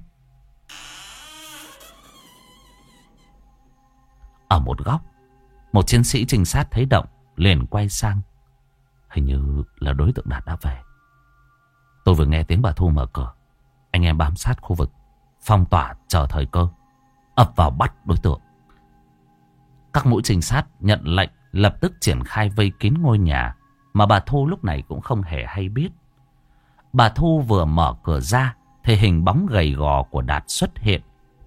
Ở một góc, một chiến sĩ trinh sát thấy động, liền quay sang. Hình như là đối tượng Đạt đã về. Tôi vừa nghe tiếng bà Thu mở cửa. Anh em bám sát khu vực, phong tỏa chờ thời cơ, ập vào bắt đối tượng. Các mũi trinh sát nhận lệnh lập tức triển khai vây kín ngôi nhà mà bà Thu lúc này cũng không hề hay biết. Bà Thu vừa mở cửa ra thì hình bóng gầy gò của Đạt xuất hiện.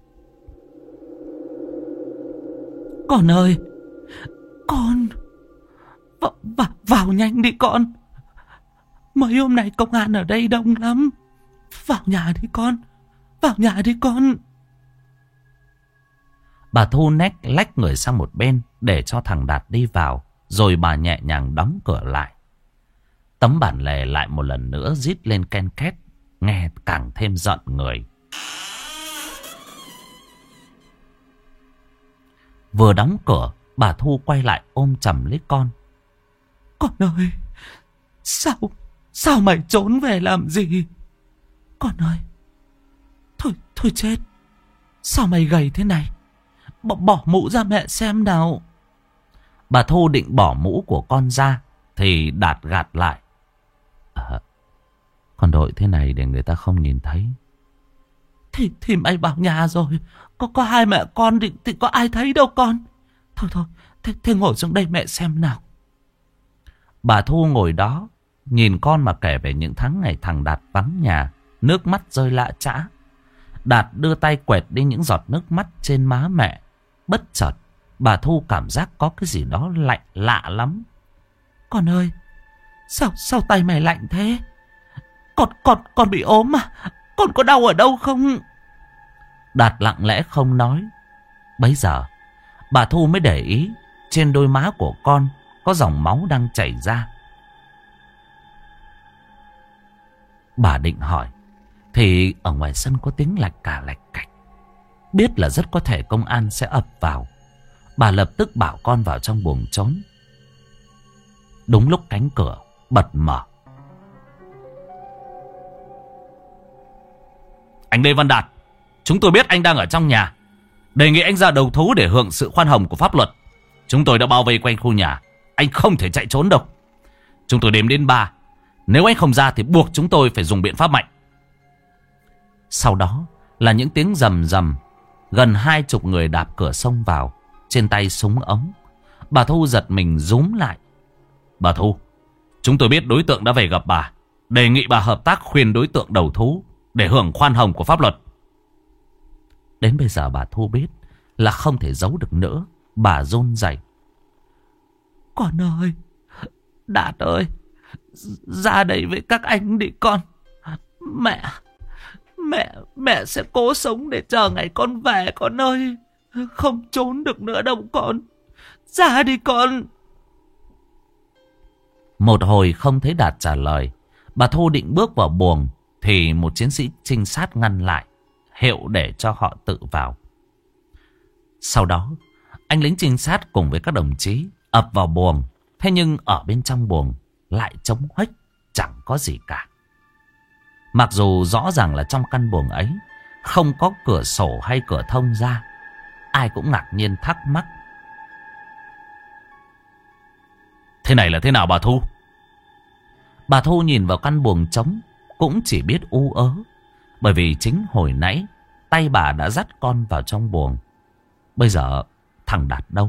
Con ơi! Con! V v vào nhanh đi con! Mấy hôm nay công an ở đây đông lắm. Vào nhà đi con! Vào nhà đi con! Bà Thu nách lách người sang một bên để cho thằng Đạt đi vào, rồi bà nhẹ nhàng đóng cửa lại. Tấm bản lề lại một lần nữa rít lên ken két, nghe càng thêm giận người. Vừa đóng cửa, bà Thu quay lại ôm chầm lấy con. Con ơi! Sao? Sao mày trốn về làm gì? Con ơi! Thôi, thôi chết! Sao mày gầy thế này? Bỏ, bỏ mũ ra mẹ xem nào. Bà Thu định bỏ mũ của con ra thì Đạt gạt lại. À, con đội thế này để người ta không nhìn thấy. Thì, thì mày vào nhà rồi. Có, có hai mẹ con thì, thì có ai thấy đâu con. Thôi thôi, thế, thế ngồi xuống đây mẹ xem nào. Bà Thu ngồi đó, nhìn con mà kể về những tháng ngày thằng Đạt vắng nhà. Nước mắt rơi lã chã. Đạt đưa tay quẹt đi những giọt nước mắt trên má mẹ. Bất chợt, bà Thu cảm giác có cái gì đó lạnh lạ lắm. Con ơi! Sao, sao tay mày lạnh thế? Con, con, con bị ốm à? Con có đau ở đâu không? Đạt lặng lẽ không nói. Bấy giờ, bà Thu mới để ý trên đôi má của con có dòng máu đang chảy ra. Bà định hỏi thì ở ngoài sân có tiếng lạch cà lạch cạch. Biết là rất có thể công an sẽ ập vào. Bà lập tức bảo con vào trong buồng trốn. Đúng lúc cánh cửa bật mở. Anh Lê Văn Đạt, Chúng tôi biết anh đang ở trong nhà. Đề nghị anh ra đầu thú để hưởng sự khoan hồng của pháp luật. Chúng tôi đã bao vây quanh khu nhà. Anh không thể chạy trốn đâu. Chúng tôi đếm đến ba. Nếu anh không ra thì buộc chúng tôi phải dùng biện pháp mạnh. Sau đó là những tiếng rầm rầm. Gần hai chục người đạp cửa xông vào, trên tay súng ống. Bà Thu giật mình rúm lại. Bà Thu, chúng tôi biết đối tượng đã về gặp bà. Đề nghị bà hợp tác khuyên đối tượng đầu thú để hưởng khoan hồng của pháp luật. Đến bây giờ bà Thu biết là không thể giấu được nữa. Bà run rẩy. Con ơi, Đạt ơi, ra đây với các anh đi con. Mẹ, mẹ, mẹ sẽ cố sống để chờ ngày con về con ơi. Không trốn được nữa đâu con. Ra đi con. Một hồi không thấy Đạt trả lời. Bà Thu định bước vào buồng thì một chiến sĩ trinh sát ngăn lại, hiệu để cho họ tự vào. Sau đó anh lính trinh sát cùng với các đồng chí ập vào buồng. Thế nhưng ở bên trong buồng lại trống huếch, chẳng có gì cả. Mặc dù rõ ràng là trong căn buồng ấy không có cửa sổ hay cửa thông ra. Ai cũng ngạc nhiên thắc mắc. Thế này là thế nào bà Thu? Bà Thu nhìn vào căn buồng trống cũng chỉ biết u ớ. Bởi vì chính hồi nãy tay bà đã dắt con vào trong buồng. Bây giờ thằng Đạt đâu?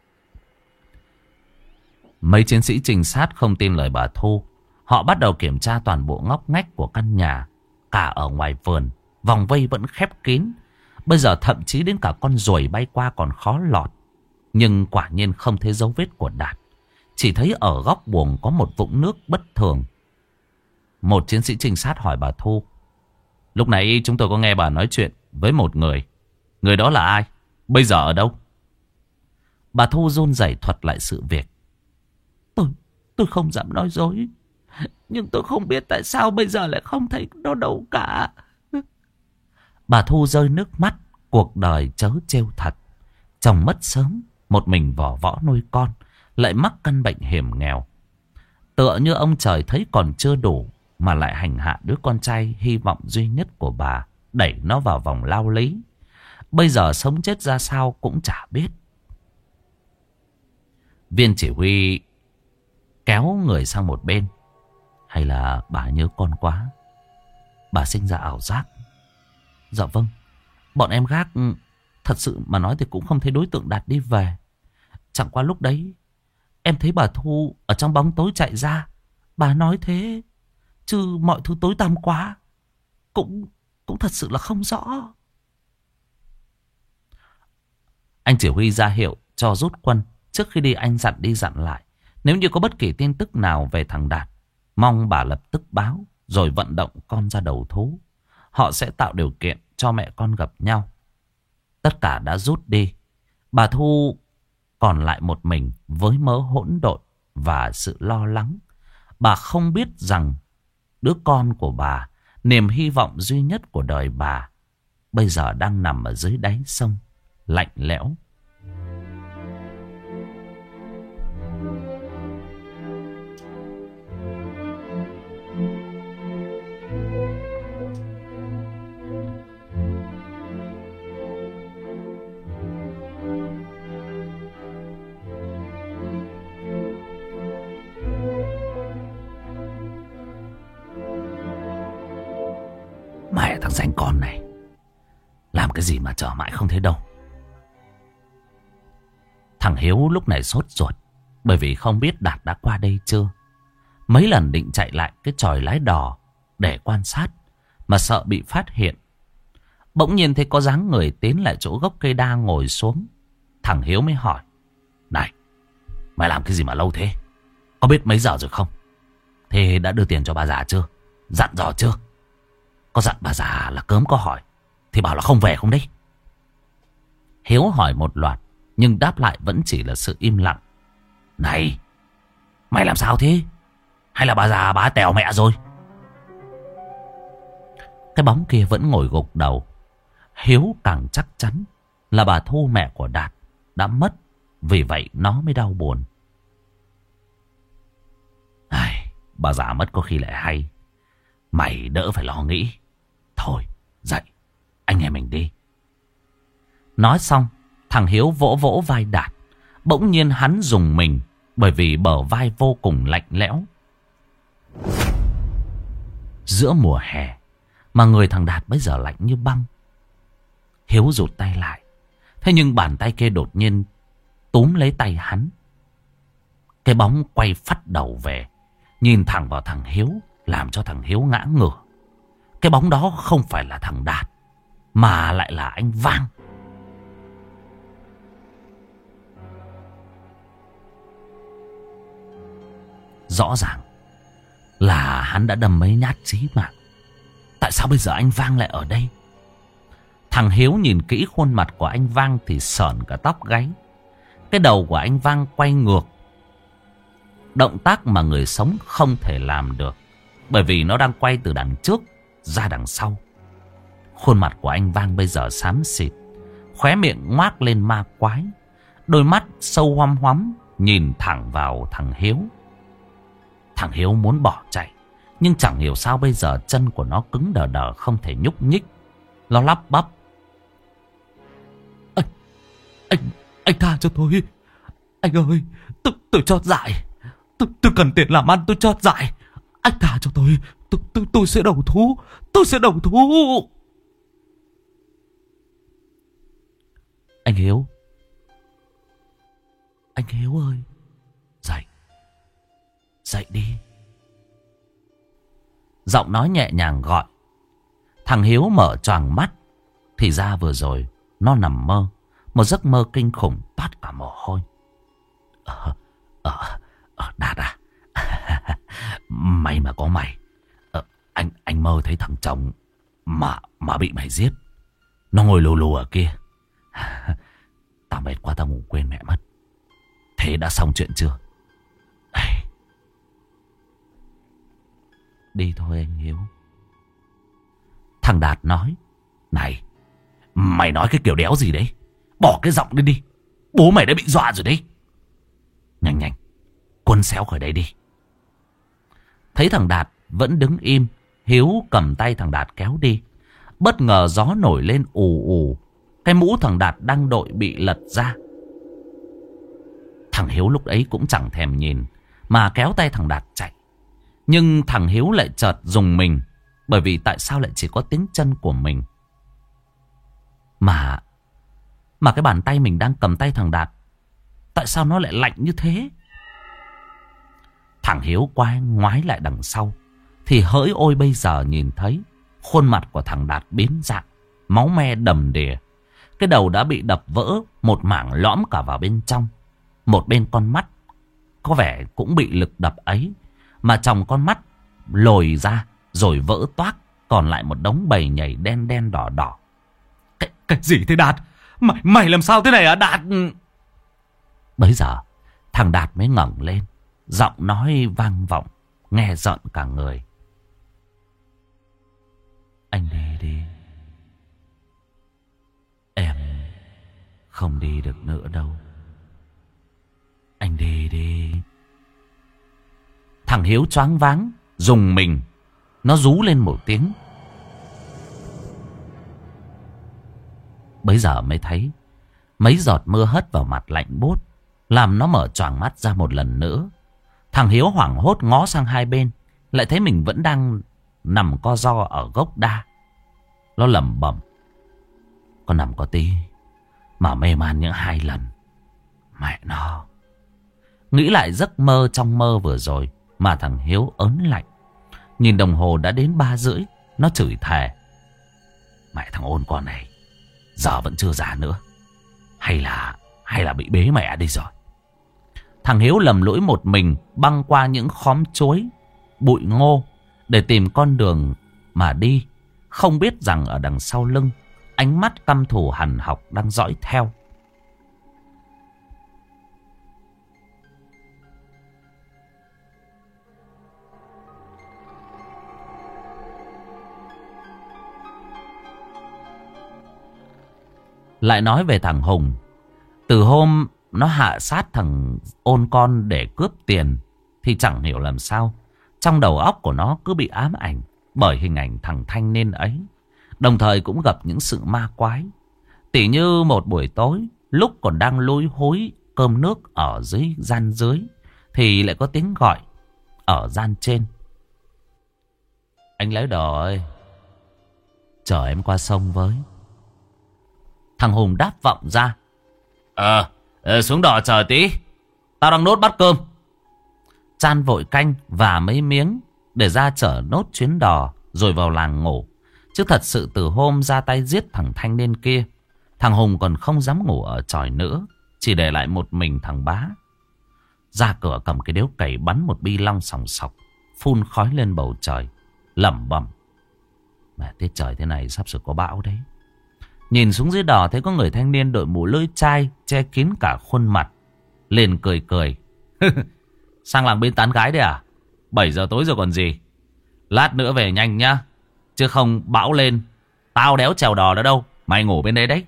Mấy chiến sĩ trinh sát không tin lời bà Thu. Họ bắt đầu kiểm tra toàn bộ ngóc ngách của căn nhà. Cả ở ngoài vườn, vòng vây vẫn khép kín. Bây giờ thậm chí đến cả con ruồi bay qua còn khó lọt. Nhưng quả nhiên không thấy dấu vết của Đạt. Chỉ thấy ở góc buồng có một vũng nước bất thường. Một chiến sĩ trinh sát hỏi bà Thu. Lúc nãy chúng tôi có nghe bà nói chuyện với một người. Người đó là ai? Bây giờ ở đâu? Bà Thu run rẩy thuật lại sự việc. Tôi, tôi không dám nói dối. Nhưng tôi không biết tại sao bây giờ lại không thấy nó đâu cả. Bà Thu rơi nước mắt. Cuộc đời chớ trêu thật. Chồng mất sớm, một mình vỏ võ nuôi con, lại mắc căn bệnh hiểm nghèo. Tựa như ông trời thấy còn chưa đủ mà lại hành hạ đứa con trai hy vọng duy nhất của bà, đẩy nó vào vòng lao lý. Bây giờ sống chết ra sao cũng chả biết. Viên chỉ huy kéo người sang một bên. Hay là bà nhớ con quá, bà sinh ra ảo giác? Dạ vâng. Bọn em gác thật sự mà nói thì cũng không thấy đối tượng Đạt đi về. Chẳng qua lúc đấy em thấy bà Thu ở trong bóng tối chạy ra. Bà nói thế, chứ mọi thứ tối tăm quá, Cũng cũng thật sự là không rõ. Anh chỉ huy ra hiệu cho rút quân. Trước khi đi anh dặn đi dặn lại, nếu như có bất kỳ tin tức nào về thằng Đạt, mong bà lập tức báo, rồi vận động con ra đầu thú. Họ sẽ tạo điều kiện cho mẹ con gặp nhau. Tất cả đã rút đi. Bà Thu còn lại một mình với mớ hỗn độn và sự lo lắng. Bà không biết rằng đứa con của bà, niềm hy vọng duy nhất của đời bà, bây giờ đang nằm ở dưới đáy sông, lạnh lẽo. Mẹ thằng danh con này, làm cái gì mà chờ mãi không thấy đâu. Thằng Hiếu lúc này sốt ruột, bởi vì không biết Đạt đã qua đây chưa. Mấy lần định chạy lại cái chòi lái đò để quan sát, mà sợ bị phát hiện. Bỗng nhiên thấy có dáng người tiến lại chỗ gốc cây đa ngồi xuống. Thằng Hiếu mới hỏi: Này, mày làm cái gì mà lâu thế? Có biết mấy giờ rồi không? Thế đã đưa tiền cho bà già chưa? Dặn dò chưa? Có dặn bà già là cớm có hỏi thì bảo là không về không đấy? Hiếu hỏi một loạt, nhưng đáp lại vẫn chỉ là sự im lặng. Này, mày làm sao thế? Hay là bà già bà tèo mẹ rồi? Cái bóng kia vẫn ngồi gục đầu. Hiếu càng chắc chắn là bà Thu, mẹ của Đạt, đã mất. Vì vậy nó mới đau buồn. Ai, bà già mất có khi lại hay. Mày đỡ phải lo nghĩ. Thôi, dậy, Anh em mình đi. Nói xong, thằng Hiếu vỗ vỗ vai Đạt. Bỗng nhiên hắn rùng mình, bởi vì bờ vai vô cùng lạnh lẽo. Giữa mùa hè mà người thằng Đạt bây giờ lạnh như băng. Hiếu rụt tay lại. Thế nhưng bàn tay kia đột nhiên túm lấy tay hắn. Cái bóng quay phắt đầu về, nhìn thẳng vào thằng Hiếu, làm cho thằng Hiếu ngã ngửa. Cái bóng đó không phải là thằng Đạt, mà lại là anh Vang. Rõ ràng là hắn đã đâm mấy nhát chí mạng. Tại sao bây giờ anh Vang lại ở đây? Thằng Hiếu nhìn kỹ khuôn mặt của anh Vang thì sởn cả tóc gáy. Cái đầu của anh Vang quay ngược, động tác mà người sống không thể làm được, bởi vì nó đang quay từ đằng trước ra đằng sau. Khuôn mặt của anh Vang bây giờ xám xịt, khóe miệng ngoác lên ma quái, đôi mắt sâu hoăm hoắm nhìn thẳng vào thằng Hiếu. Thằng Hiếu muốn bỏ chạy, nhưng chẳng hiểu sao bây giờ chân của nó cứng đờ đờ không thể nhúc nhích. Nó lắp bắp: Anh, anh, anh tha cho tôi. Anh ơi, tôi, tôi chót dại. Tôi, tôi cần tiền làm ăn, tôi chót dại. Anh tha cho tôi, tôi, tôi, tôi sẽ đầu thú. Tôi sẽ đầu thú. Anh Hiếu, anh Hiếu ơi, dậy, dậy đi. Giọng nói nhẹ nhàng gọi. Thằng Hiếu mở choàng mắt. Thì ra vừa rồi nó nằm mơ, một giấc mơ kinh khủng toát cả mồ hôi. Ờ, ờ, ờ, Đạt à? May mà có mày. Ờ, anh anh mơ thấy thằng chồng mà mà bị mày giết. Nó ngồi lù lù ở kia. Tao mệt quá, tao ngủ quên mẹ mất. Thế đã xong chuyện chưa? Ây. Đi thôi anh Hiếu. Thằng Đạt nói: Này, mày nói cái kiểu đéo gì đấy? Bỏ cái giọng đi đi. Bố mày đã bị dọa rồi đấy. Nhanh nhanh, quân xéo khỏi đây đi. Thấy thằng Đạt vẫn đứng im, Hiếu cầm tay thằng Đạt kéo đi. Bất ngờ gió nổi lên ù ù. Cái mũ thằng Đạt đang đội bị lật ra. Thằng Hiếu lúc ấy cũng chẳng thèm nhìn, mà kéo tay thằng Đạt chạy. Nhưng thằng Hiếu lại chợt rùng mình, bởi vì tại sao lại chỉ có tiếng chân của mình. Mà Mà cái bàn tay mình đang cầm tay thằng Đạt, tại sao nó lại lạnh như thế? Thằng Hiếu quay ngoái lại đằng sau, thì hỡi ôi bây giờ nhìn thấy khuôn mặt của thằng Đạt biến dạng, máu me đầm đìa. Cái đầu đã bị đập vỡ, một mảng lõm cả vào bên trong. Một bên con mắt có vẻ cũng bị lực đập ấy, mà trong con mắt lồi ra rồi vỡ toác, còn lại một đống bầy nhảy đen đen đỏ đỏ. Cái, cái gì thế Đạt? Mày, mày làm sao thế này hả Đạt? Bấy giờ thằng Đạt mới ngẩng lên, giọng nói vang vọng, nghe rợn cả người. Anh đi đi. Em không đi được nữa đâu. Anh đi đi. Thằng Hiếu choáng váng, rùng mình. Nó rú lên một tiếng. Bấy giờ mới thấy mấy giọt mưa hất vào mặt lạnh buốt, làm nó mở choàng mắt ra một lần nữa. Thằng Hiếu hoảng hốt ngó sang hai bên, lại thấy mình vẫn đang nằm co ro ở gốc đa. Nó lẩm bẩm: Con nằm có tí mà mê man những hai lần. Mẹ nó. Nghĩ lại giấc mơ trong mơ vừa rồi mà thằng Hiếu ớn lạnh. Nhìn đồng hồ đã đến ba rưỡi, nó chửi thề: Mẹ thằng ôn con này giờ vẫn chưa già nữa. Hay là Hay là bị bế mẹ đi rồi. Thằng Hiếu lầm lũi một mình băng qua những khóm chuối, bụi ngô để tìm con đường mà đi. Không biết rằng ở đằng sau lưng, ánh mắt căm thù hằn học đang dõi theo. Lại nói về thằng Hùng. Từ hôm nó hạ sát thằng ôn con để cướp tiền, thì chẳng hiểu làm sao trong đầu óc của nó cứ bị ám ảnh bởi hình ảnh thằng thanh niên ấy. Đồng thời cũng gặp những sự ma quái. Tỉ như một buổi tối, lúc còn đang lôi hối cơm nước ở dưới gian dưới, thì lại có tiếng gọi ở gian trên. Anh lấy đồ ơi, chở em qua sông với. Thằng Hùng đáp vọng ra. Ờ, ờ xuống đò chờ tí, tao đang nốt bắt cơm. Chan vội canh và mấy miếng để ra chở nốt chuyến đò rồi vào làng ngủ. Chứ thật sự từ hôm ra tay giết thằng thanh niên kia, thằng Hùng còn không dám ngủ ở chòi nữa, chỉ để lại một mình thằng Bá. Ra cửa cầm cái điếu cày bắn một bi long sòng sọc, phun khói lên bầu trời, lẩm bẩm. Mà tiết trời thế này sắp sửa có bão đấy. Nhìn xuống dưới đò thấy có người thanh niên đội mũ lưỡi chai che kín cả khuôn mặt, liền cười cười. Sang làng bên tán gái đấy à? bảy giờ tối rồi còn gì. Lát nữa về nhanh nhá, chứ không bão lên tao đéo chèo đò nữa đâu. Mày ngủ bên đấy đấy.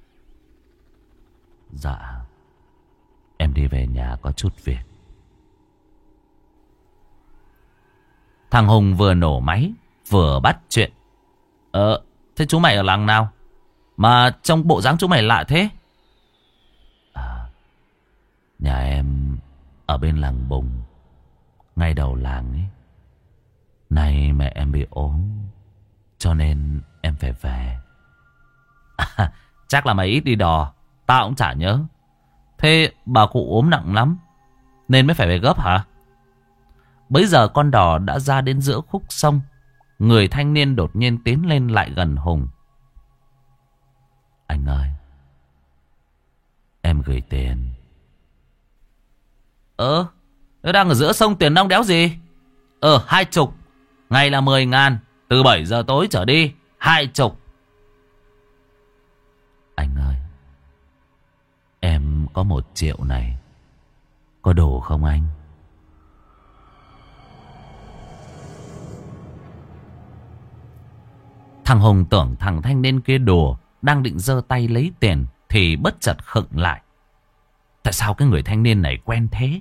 Dạ, em đi về nhà có chút việc. Thằng Hùng vừa nổ máy vừa bắt chuyện. Ờ, thế chú mày ở làng nào mà trong bộ dáng chú mày lạ thế? À, nhà em ở bên làng Bùng, ngay đầu làng ấy. Nay mẹ em bị ốm, cho nên em phải về. À, chắc là mày ít đi đò, tao cũng chả nhớ. Thế bà cụ ốm nặng lắm nên mới phải về gấp hả? Bấy giờ con đò đã ra đến giữa khúc sông. Người thanh niên đột nhiên tiến lên lại gần Hùng. Anh ơi, em gửi tiền. Ờ, nó đang ở giữa sông, tiền nong đéo gì. Ờ, hai chục. Ngày là mười ngàn. Từ bảy giờ tối trở đi, hai chục. Anh ơi, em có một triệu này, có đủ không anh? Thằng Hùng tưởng thằng thanh niên kia đùa, đang định giơ tay lấy tiền thì bất chợt khựng lại. Tại sao cái người thanh niên này quen thế?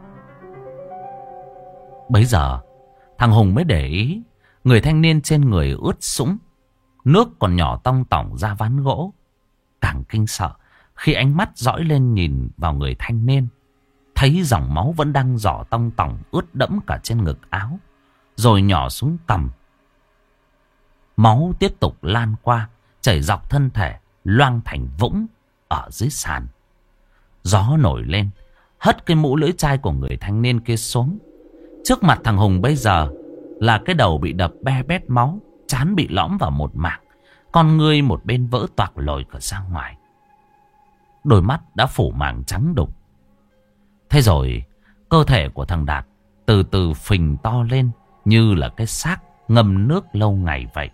Bấy giờ thằng Hùng mới để ý, người thanh niên trên người ướt sũng, nước còn nhỏ tong tỏng ra ván gỗ. Càng kinh sợ khi ánh mắt dõi lên nhìn vào người thanh niên, thấy dòng máu vẫn đang giỏ tong tỏng ướt đẫm cả trên ngực áo, rồi nhỏ xuống cằm. Máu tiếp tục lan qua, chảy dọc thân thể, loang thành vũng ở dưới sàn. Gió nổi lên, hất cái mũ lưỡi chai của người thanh niên kia xuống. Trước mặt thằng Hùng bây giờ là cái đầu bị đập be bét máu, trán bị lõm vào một mảng, con ngươi một bên vỡ toạc lồi cả ra ngoài. Đôi mắt đã phủ màng trắng đục. Thế rồi cơ thể của thằng Đạt từ từ phình to lên như là cái xác ngâm nước lâu ngày vậy.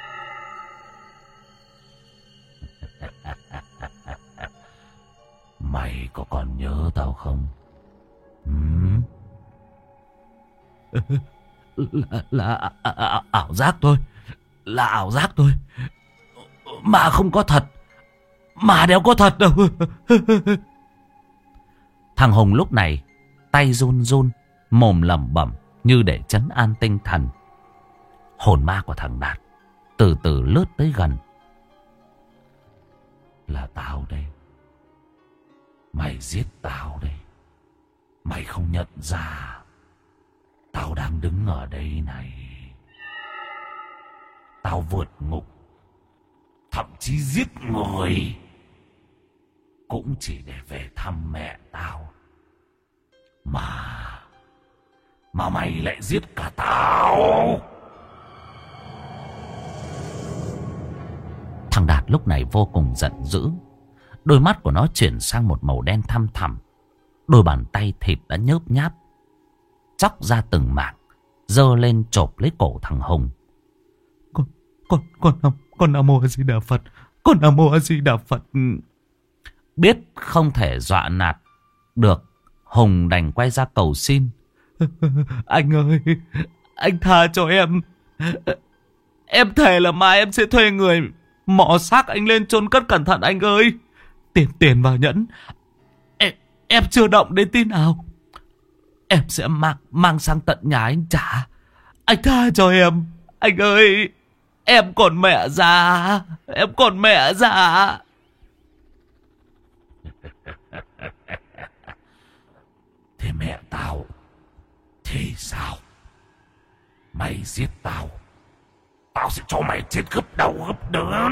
Mày có còn nhớ tao không? Hmm? Là, là à, à, ảo giác thôi. Là ảo giác thôi. Mà không có thật. Mà đéo có thật đâu. Thằng Hùng lúc này tay run run, mồm lẩm bẩm như để trấn an tinh thần. Hồn ma của thằng Đạt từ từ lướt tới gần. Là tao đây. Mày giết tao đây. Mày không nhận ra tao đang đứng ở đây này. Tao vượt ngục, thậm chí giết người, cũng chỉ để về thăm mẹ tao. Mà Mà mày lại giết cả tao. Thằng Đạt lúc này vô cùng giận dữ. Đôi mắt của nó chuyển sang một màu đen thăm thẳm. Đôi bàn tay thịt đã nhớp nháp, chóc ra từng mảng, giơ lên chộp lấy cổ thằng Hùng. Con, con, con, con Nam Mô A Di Đà Phật, con Nam Mô A Di Đà Phật. Biết không thể dọa nạt được, Hùng đành quay ra cầu xin. Anh ơi, anh tha cho em. Em thề là mai em sẽ thuê người mò xác anh lên chôn cất cẩn thận anh ơi. Tiền tiền vào nhẫn em, em chưa động đến tí nào. Em sẽ mang, mang sang tận nhà anh trả. Anh tha cho em, anh ơi. Em còn mẹ già. Em còn mẹ già. Thế mẹ tao thì sao? Mày giết tao, tao sẽ cho mày chết gấp đầu gấp đớn.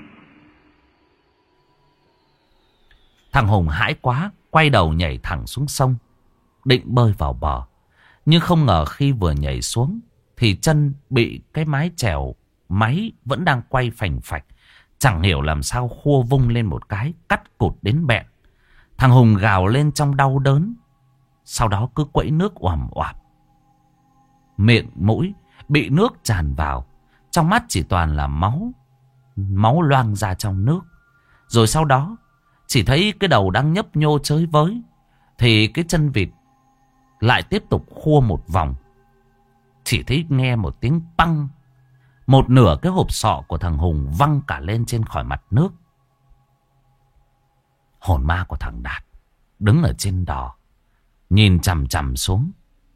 Thằng Hùng hãi quá, quay đầu nhảy thẳng xuống sông, định bơi vào bờ. Nhưng không ngờ khi vừa nhảy xuống thì chân bị cái mái chèo máy vẫn đang quay phành phạch. Chẳng hiểu làm sao khua vung lên một cái, cắt cụt đến bẹn. Thằng Hùng gào lên trong đau đớn, sau đó cứ quẫy nước oằm oạp. Miệng mũi bị nước tràn vào, trong mắt chỉ toàn là máu. Máu loang ra trong nước. Rồi sau đó chỉ thấy cái đầu đang nhấp nhô chới với, thì cái chân vịt lại tiếp tục khua một vòng. Chỉ thấy nghe một tiếng păng, một nửa cái hộp sọ của thằng Hùng văng cả lên trên khỏi mặt nước. Hồn ma của thằng Đạt đứng ở trên đò, nhìn chằm chằm xuống.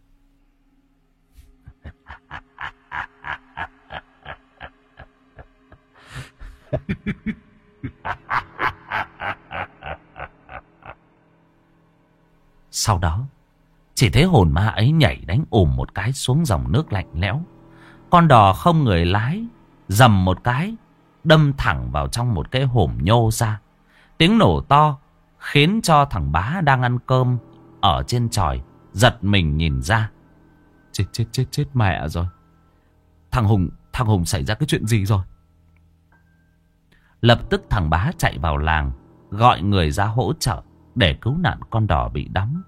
Sau đó chỉ thấy hồn ma ấy nhảy đánh ùm một cái xuống dòng nước lạnh lẽo. Con đò không người lái dầm một cái, đâm thẳng vào trong một cái hổm nhô ra. Tiếng nổ to khiến cho thằng Bá đang ăn cơm ở trên chòi giật mình nhìn ra. Chết chết chết chết mẹ rồi. Thằng Hùng Thằng Hùng xảy ra cái chuyện gì rồi? Lập tức thằng Bá chạy vào làng, gọi người ra hỗ trợ để cứu nạn con đò bị đắm.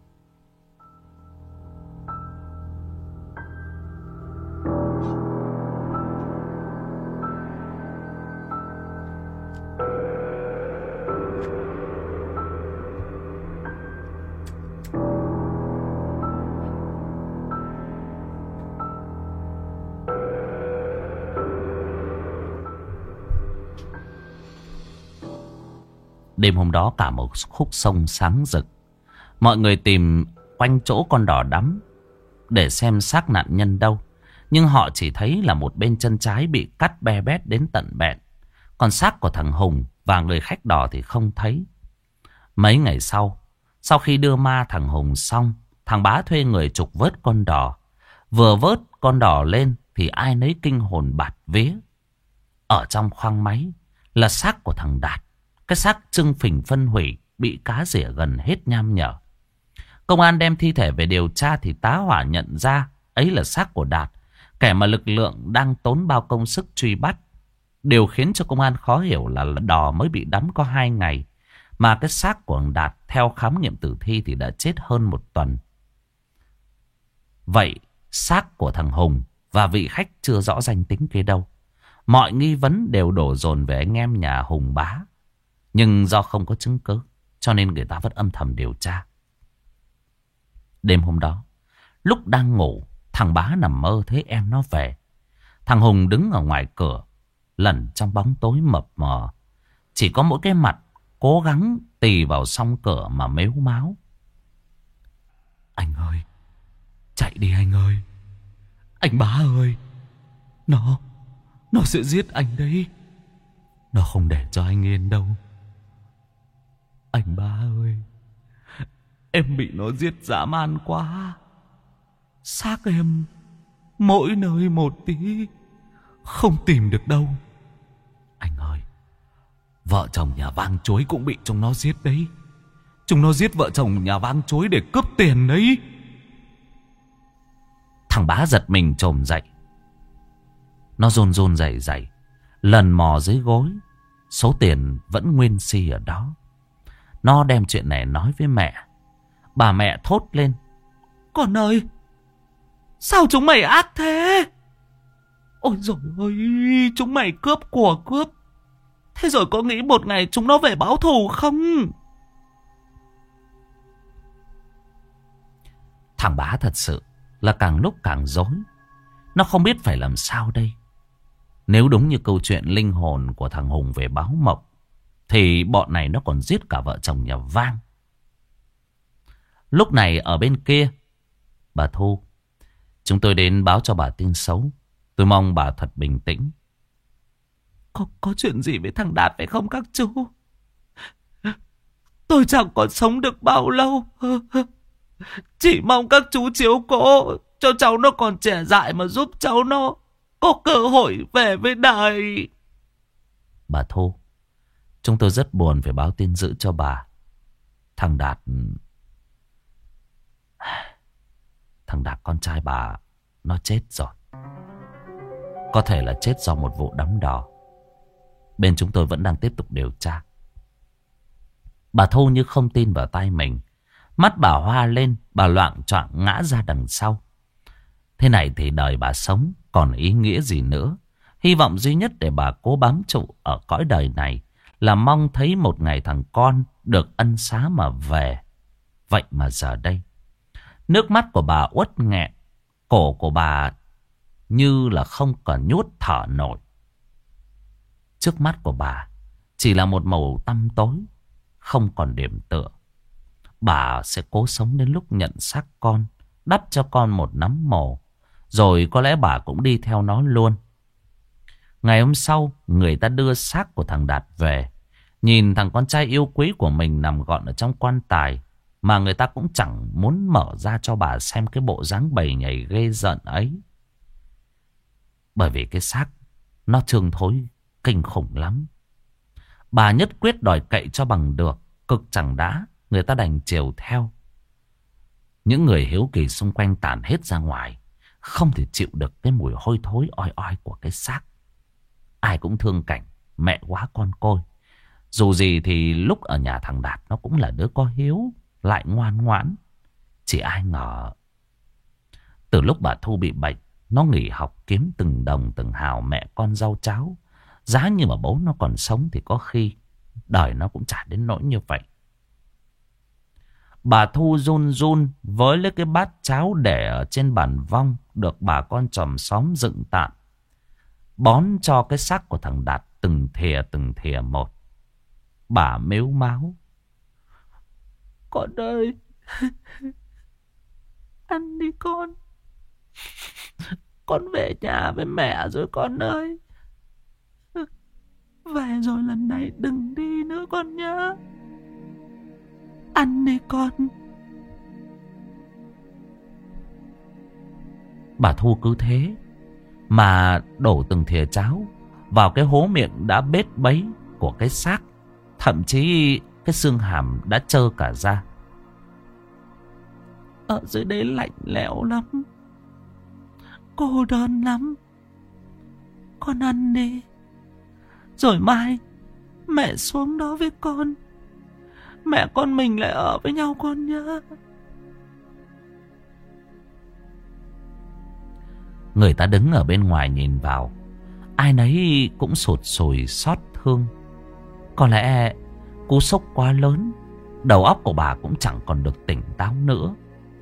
Đêm hôm đó cả một khúc sông sáng rực. Mọi người tìm quanh chỗ con đò đắm để xem xác nạn nhân đâu. Nhưng họ chỉ thấy là một bên chân trái bị cắt be bét đến tận bẹn. Còn xác của thằng Hùng và người khách đò thì không thấy. Mấy ngày sau, sau khi đưa ma thằng Hùng xong, thằng Bá thuê người trục vớt con đò. Vừa vớt con đò lên thì ai nấy kinh hồn bạt vía. Ở trong khoang máy là xác của thằng Đạt. Cái xác trưng phình phân hủy, bị cá rỉa gần hết nham nhở. Công an đem thi thể về điều tra thì tá hỏa nhận ra ấy là xác của Đạt, kẻ mà lực lượng đang tốn bao công sức truy bắt. Điều khiến cho công an khó hiểu là đò mới bị đắm có hai ngày, mà cái xác của Đạt theo khám nghiệm tử thi thì đã chết hơn một tuần. Vậy xác của thằng Hùng và vị khách chưa rõ danh tính kia đâu? Mọi nghi vấn đều đổ dồn về anh em nhà Hùng Bá. Nhưng do không có chứng cứ cho nên người ta vẫn âm thầm điều tra. Đêm hôm đó, lúc đang ngủ, thằng Bá nằm mơ thấy em nó về. Thằng Hùng đứng ở ngoài cửa, lẩn trong bóng tối mập mờ. Chỉ có mỗi cái mặt cố gắng tì vào song cửa mà mếu máo. Anh ơi, chạy đi anh ơi. Anh Bá ơi, Nó, nó sẽ giết anh đấy. Nó không để cho anh yên đâu. Anh Bá ơi, em bị nó giết dã man quá. Xác em mỗi nơi một tí, không tìm được đâu. Anh ơi, vợ chồng nhà Vang Chối cũng bị chúng nó giết đấy. Chúng nó giết vợ chồng nhà Vang Chối để cướp tiền đấy. Thằng Bá giật mình chồm dậy. Nó run run rẩy rẩy, lần mò dưới gối. Số tiền vẫn nguyên si ở đó. Nó đem chuyện này nói với mẹ. Bà mẹ thốt lên: Con ơi, sao chúng mày ác thế? Ôi dồi ôi, chúng mày cướp của cướp. Thế rồi có nghĩ một ngày chúng nó về báo thù không? Thằng Bá thật sự là càng lúc càng rối. Nó không biết phải làm sao đây. Nếu đúng như câu chuyện linh hồn của thằng Hùng về báo mộng, thì bọn này nó còn giết cả vợ chồng nhà Vang. Lúc này ở bên kia, bà Thu, chúng tôi đến báo cho bà tin xấu. Tôi mong bà thật bình tĩnh có, có chuyện gì với thằng Đạt phải không các chú? Tôi chẳng còn sống được bao lâu. Chỉ mong các chú chiếu cố cho cháu nó còn trẻ dại mà giúp cháu nó có cơ hội về với đời. Bà Thu, chúng tôi rất buồn phải báo tin dữ cho bà. Thằng Đạt... Thằng Đạt con trai bà nó chết rồi. Có thể là chết do một vụ đắm đò. Bên chúng tôi vẫn đang tiếp tục điều tra. Bà Thu như không tin vào tai mình. Mắt bà hoa lên, bà loạng choạng ngã ra đằng sau. Thế này thì đời bà sống còn ý nghĩa gì nữa. Hy vọng duy nhất để bà cố bám trụ ở cõi đời này là mong thấy một ngày thằng con được ân xá mà về. Vậy mà giờ đây, nước mắt của bà uất nghẹn, cổ của bà như là không còn nhút thở nổi. Trước mắt của bà chỉ là một màu tăm tối, không còn điểm tựa. Bà sẽ cố sống đến lúc nhận xác con, đắp cho con một nắm mồ, rồi có lẽ bà cũng đi theo nó luôn. Ngày hôm sau, người ta đưa xác của thằng Đạt về. Nhìn thằng con trai yêu quý của mình nằm gọn ở trong quan tài, mà người ta cũng chẳng muốn mở ra cho bà xem cái bộ dáng bầy nhảy ghê rợn ấy. Bởi vì cái xác nó trương thối kinh khủng lắm. Bà nhất quyết đòi cậy cho bằng được, cực chẳng đã, người ta đành chiều theo. Những người hiếu kỳ xung quanh tản hết ra ngoài, không thể chịu được cái mùi hôi thối oi oi của cái xác. Ai cũng thương cảnh mẹ quá con côi. Dù gì thì lúc ở nhà thằng Đạt nó cũng là đứa có hiếu, lại ngoan ngoãn. Chỉ ai ngờ từ lúc bà Thu bị bệnh, nó nghỉ học kiếm từng đồng từng hào mẹ con rau cháo. Giá như mà bố nó còn sống thì có khi đời nó cũng chả đến nỗi như vậy. Bà Thu run run với lấy cái bát cháo để ở trên bàn vong được bà con chòm xóm dựng tạm, bón cho cái xác của thằng Đạt từng thìa từng thìa một. Bà mếu máo: "Con ơi, ăn đi con. Con về nhà với mẹ rồi con ơi. Về rồi lần này đừng đi nữa con nhớ. Ăn đi con." Bà Thu cứ thế mà đổ từng thìa cháo vào cái hố miệng đã bết bấy của cái xác. Thậm chí cái xương hàm đã trơ cả ra. "Ở dưới đấy lạnh lẽo lắm, cô đơn lắm. Con ăn đi, rồi mai mẹ xuống đó với con. Mẹ con mình lại ở với nhau con nhớ." Người ta đứng ở bên ngoài nhìn vào, ai nấy cũng sụt sùi xót thương. Có lẽ cú sốc quá lớn, đầu óc của bà cũng chẳng còn được tỉnh táo nữa.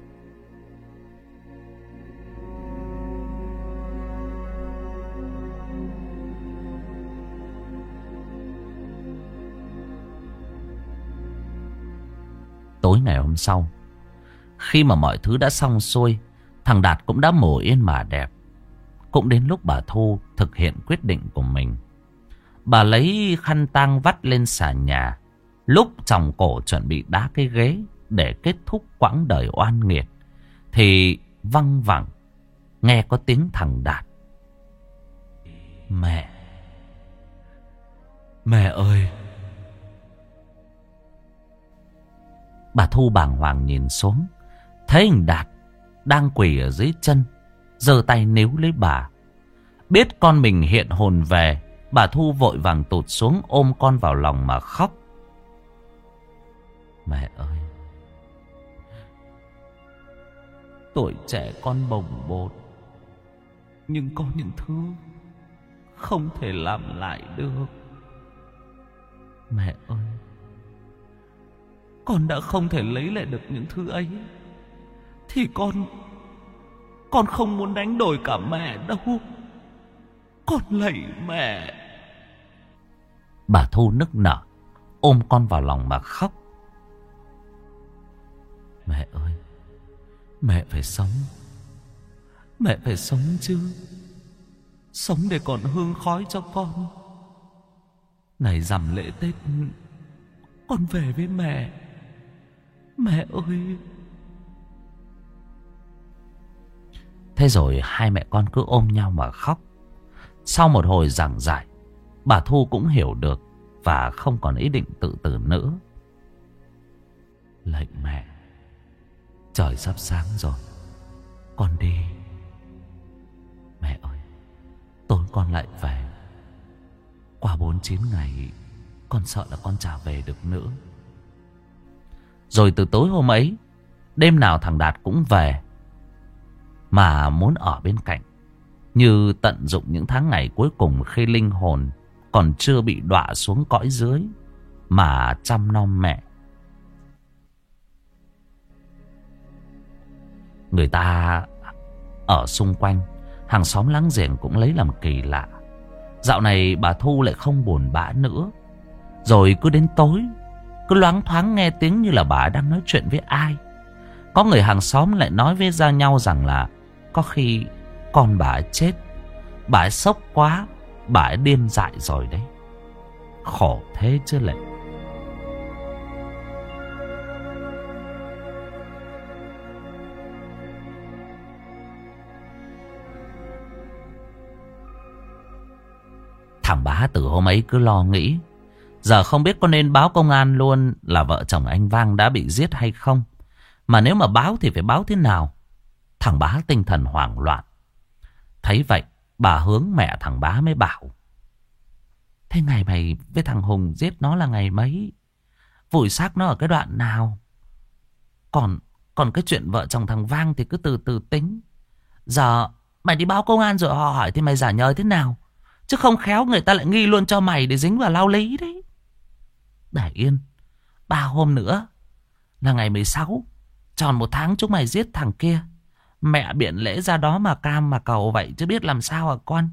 Tối ngày hôm sau, khi mà mọi thứ đã xong xuôi, thằng Đạt cũng đã mồ yên mà đẹp. Cũng đến lúc bà Thu thực hiện quyết định của mình. Bà lấy khăn tang vắt lên sàn nhà, lúc chồng cổ chuẩn bị đá cái ghế để kết thúc quãng đời oan nghiệt, thì văng vẳng nghe có tiếng thằng Đạt: "Mẹ, mẹ ơi." Bà Thu bàng hoàng nhìn xuống, thấy thằng Đạt đang quỳ ở dưới chân, giơ tay níu lấy bà. Biết con mình hiện hồn về, bà Thu vội vàng tụt xuống ôm con vào lòng mà khóc. "Mẹ ơi, tuổi trẻ con bồng bột, nhưng có những thứ không thể làm lại được. Mẹ ơi, con đã không thể lấy lại được những thứ ấy, thì con Con không muốn đánh đổi cả mẹ đâu. Con lạy mẹ." Bà Thu nức nở, ôm con vào lòng mà khóc. "Mẹ ơi, mẹ phải sống. Mẹ phải sống chứ. Sống để còn hương khói cho con. Ngày rằm lễ Tết con về với mẹ. Mẹ ơi. Thế rồi hai mẹ con cứ ôm nhau mà khóc. Sau một hồi giảng giải, bà Thu cũng hiểu được và không còn ý định tự tử nữa. Lạy mẹ, trời sắp sáng rồi, con đi. Mẹ ơi, tối con lại về. Qua bốn chín ngày, con sợ là con chả về được nữa. Rồi từ tối hôm ấy, đêm nào thằng Đạt cũng về, mà muốn ở bên cạnh, như tận dụng những tháng ngày cuối cùng khi linh hồn còn chưa bị đọa xuống cõi dưới mà chăm nom mẹ. Người ta ở xung quanh, hàng xóm láng giềng cũng lấy làm kỳ lạ. Dạo này bà Thu lại không buồn bã nữa. Rồi cứ đến tối, cứ loáng thoáng nghe tiếng như là bà đang nói chuyện với ai. Có người hàng xóm lại nói với ra nhau rằng là có khi con bà ấy chết, bà ấy sốc quá, bà ấy điên dại rồi đấy. Khổ thế chứ lại. Thằng Bá từ hôm ấy cứ lo nghĩ, giờ không biết có nên báo công an luôn là vợ chồng anh Vang đã bị giết hay không. Mà nếu mà báo thì phải báo thế nào? Thằng Bá tinh thần hoảng loạn. Thấy vậy, bà Hướng mẹ thằng Bá mới bảo: thế ngày mày với thằng Hùng giết nó là ngày mấy? Vùi xác nó ở cái đoạn nào? Còn còn cái chuyện vợ chồng thằng Vang thì cứ từ từ tính. Giờ mày đi báo công an rồi họ hỏi thì mày giả nhời thế nào? Chứ không khéo người ta lại nghi luôn cho mày để dính vào lao lý đấy. Để yên, ba hôm nữa là ngày mười sáu, tròn một tháng chúng mày giết thằng kia. Mẹ biện lễ ra đó mà cam mà cầu vậy chứ biết làm sao hả con.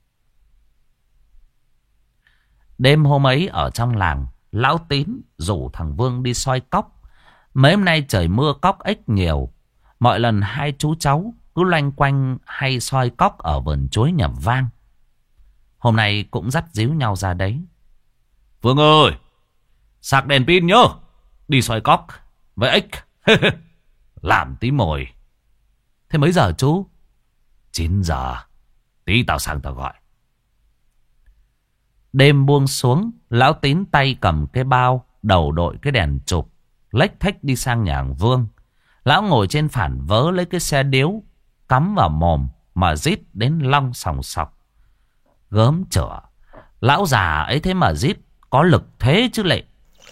Đêm hôm ấy ở trong làng, lão Tín rủ thằng Vương đi soi cóc. Mấy hôm nay trời mưa cóc ếch nhiều. Mọi lần hai chú cháu cứ loanh quanh hay soi cóc ở vườn chuối nhà Vang. Hôm nay cũng dắt díu nhau ra đấy. Vương ơi, sạc đèn pin nhớ, đi soi cóc với ếch. Làm tí mồi. Thế mấy giờ chú? Chín giờ. Tí tao sang tao gọi. Đêm buông xuống, lão Tín tay cầm cái bao, đầu đội cái đèn chụp, lếch thếch đi sang nhà hàng Vương. Lão ngồi trên phản vớ lấy cái xe điếu, cắm vào mồm mà rít đến long sòng sọc. Gớm chửa, lão già ấy thế mà rít có lực thế chứ lệ.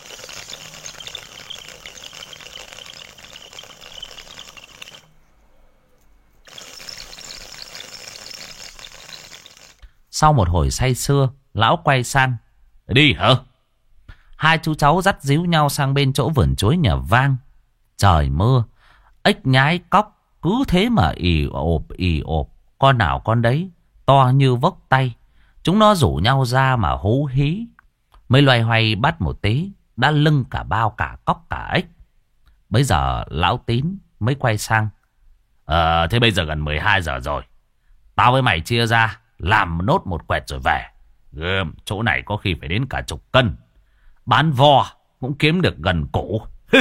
Sau một hồi say sưa, lão quay sang: đi hả? Hai chú cháu dắt díu nhau sang bên chỗ vườn chuối nhà Vang. Trời mưa, ếch nhái cóc cứ thế mà ì ộp ì ộp, con nào con đấy, to như vốc tay. Chúng nó rủ nhau ra mà hú hí. Mới loay hoay bắt một tí, đã lưng cả bao cả cóc cả ếch. Bây giờ lão Tín mới quay sang: Ờ thế bây giờ gần mười hai giờ rồi, tao với mày chia ra làm nốt một quẹt rồi về. Gơm, chỗ này có khi phải đến cả chục cân. Bán vo cũng kiếm được gần cổ.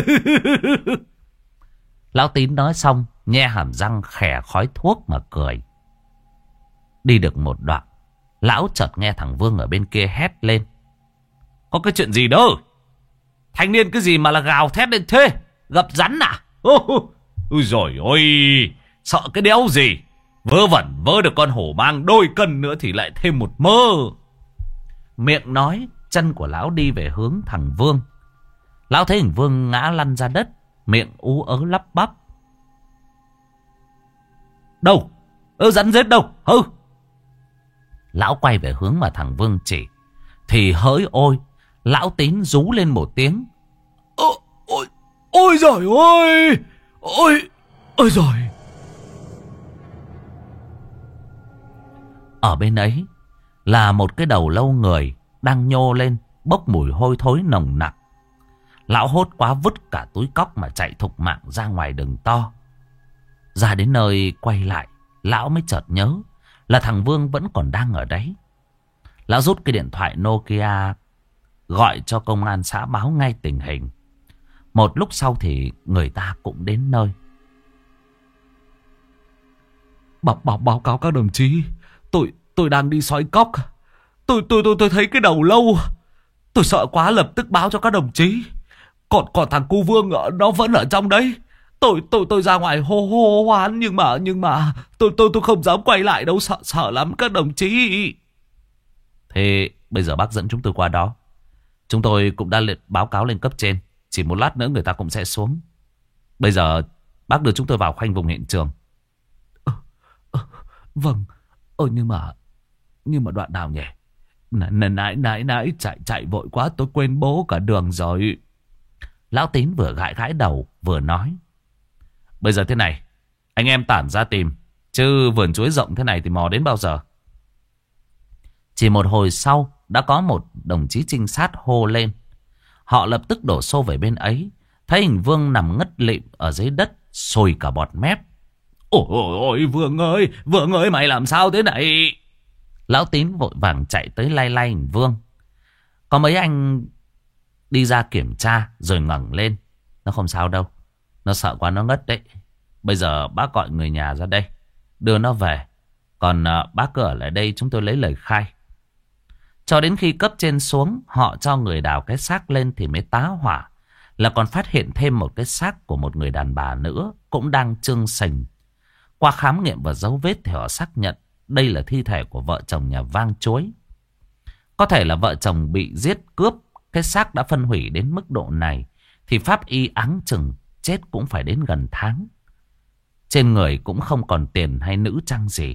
Lão Tín nói xong, nhe hàm răng khè khói thuốc mà cười. Đi được một đoạn, lão chợt nghe thằng Vương ở bên kia hét lên: có cái chuyện gì đâu? Thanh niên cái gì mà là gào thét lên thế? Gặp rắn à? Ôi dồi ôi, sợ cái đéo gì? Vớ vẩn vớ được con hổ mang đôi cân nữa thì lại thêm một mơ. Miệng nói, chân của lão đi về hướng thằng Vương. Lão thấy thằng Vương ngã lăn ra đất, miệng ú ớ lắp bắp: đâu? Ơ rắn rết đâu? Hừ. Lão quay về hướng mà thằng Vương chỉ, thì hỡi ôi, lão Tín rú lên một tiếng: Ôi, ôi, ôi giời ơi, ôi, ôi giời. Ở bên ấy là một cái đầu lâu người đang nhô lên, bốc mùi hôi thối nồng nặc. Lão hốt quá vứt cả túi cóc mà chạy thục mạng ra ngoài đường to. Ra đến nơi quay lại, lão mới chợt nhớ là thằng Vương vẫn còn đang ở đấy. Lão rút cái điện thoại Nokia gọi cho công an xã báo ngay tình hình. Một lúc sau thì người ta cũng đến nơi. Báo, báo, báo cáo các đồng chí, tôi tôi đang đi soi cóc. Tôi tôi tôi tôi thấy cái đầu lâu. Tôi sợ quá lập tức báo cho các đồng chí. Còn còn thằng cu Vương nó vẫn ở trong đấy. Tôi tôi tôi ra ngoài hô hô hoán nhưng mà nhưng mà tôi tôi tôi không dám quay lại đâu, sợ sợ lắm các đồng chí. Thế bây giờ bác dẫn chúng tôi qua đó. Chúng tôi cũng đã liệt báo cáo lên cấp trên. Chỉ một lát nữa người ta cũng sẽ xuống. Bây giờ bác đưa chúng tôi vào khoanh vùng hiện trường. ờ, ờ, Vâng. Ờ nhưng mà Nhưng mà đoạn nào nhỉ? Nãy nãy nãy nãy chạy chạy vội quá, tôi quên bố cả đường rồi. Lão Tín vừa gãi gãi đầu vừa nói. Bây giờ thế này, anh em tản ra tìm. Chứ vườn chuối rộng thế này thì mò đến bao giờ? Chỉ một hồi sau đã có một đồng chí trinh sát hô lên. Họ lập tức đổ xô về bên ấy. Thấy hình Vương nằm ngất lịm ở dưới đất, sôi cả bọt mép. Ôi ôi ôi Vương ơi, Vương ơi mày làm sao thế này? Lão Tín vội vàng chạy tới lay lay hình Vương. Có mấy anh đi ra kiểm tra rồi ngẩng lên. Nó không sao đâu, nó sợ quá nó ngất đấy. Bây giờ bác gọi người nhà ra đây, đưa nó về. Còn uh, bác cứ ở lại đây chúng tôi lấy lời khai. Cho đến khi cấp trên xuống, họ cho người đào cái xác lên thì mới tá hỏa. Là còn phát hiện thêm một cái xác của một người đàn bà nữa, cũng đang chưng sình. Qua khám nghiệm và dấu vết thì họ xác nhận đây là thi thể của vợ chồng nhà Vang Chuối. Có thể là vợ chồng bị giết cướp. Cái xác đã phân hủy đến mức độ này thì pháp y áng chừng chết cũng phải đến gần tháng. Trên người cũng không còn tiền hay nữ trang gì.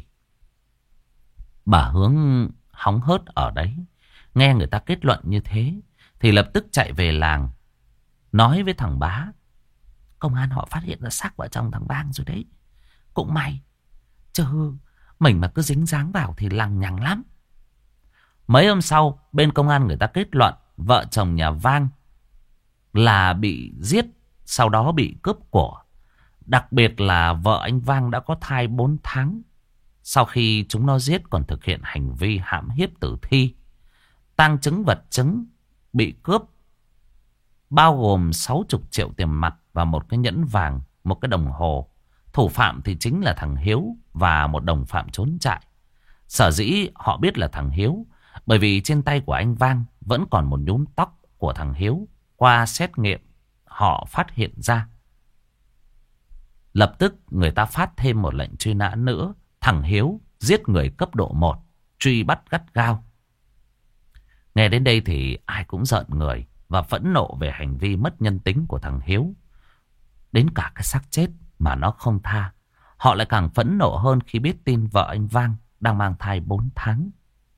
Bà Hướng hóng hớt ở đấy, nghe người ta kết luận như thế thì lập tức chạy về làng, nói với thằng Bá. Công an họ phát hiện ra xác vợ chồng thằng Bang rồi đấy. Cũng may, chứ mình mà cứ dính dáng vào thì lằng nhằng lắm. Mấy hôm sau, bên công an người ta kết luận vợ chồng nhà Vang là bị giết, sau đó bị cướp của. Đặc biệt là vợ anh Vang đã có thai bốn tháng. Sau khi chúng nó giết còn thực hiện hành vi hãm hiếp tử thi. Tang chứng vật chứng bị cướp bao gồm sáu mươi triệu tiền mặt và một cái nhẫn vàng, một cái đồng hồ. Thủ phạm thì chính là thằng Hiếu và một đồng phạm trốn chạy. Sở dĩ họ biết là thằng Hiếu bởi vì trên tay của anh Vang vẫn còn một nhúm tóc của thằng Hiếu. Qua xét nghiệm họ phát hiện ra. Lập tức người ta phát thêm một lệnh truy nã nữa. Thằng Hiếu giết người cấp độ một, truy bắt gắt gao. Nghe đến đây thì ai cũng giận người và phẫn nộ về hành vi mất nhân tính của thằng Hiếu. Đến cả cái xác chết mà nó không tha. Họ lại càng phẫn nộ hơn khi biết tin vợ anh Vang đang mang thai bốn tháng.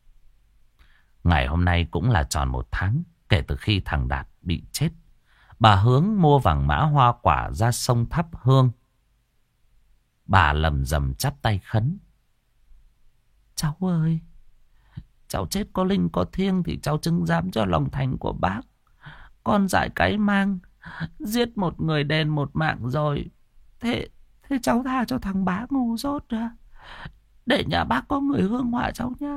Ngày hôm nay cũng là tròn một tháng kể từ khi thằng Đạt bị chết. Bà Hướng mua vàng mã hoa quả ra sông thắp hương. Bà lầm rầm chắp tay khấn. Cháu ơi, cháu chết có linh có thiêng thì cháu chứng giám cho lòng thành của bác. Con dại cái mang, giết một người đền một mạng rồi. Thế, thế cháu tha cho thằng Bá ngu dốt ra. Để nhà bác có người hương hỏa cháu nhá.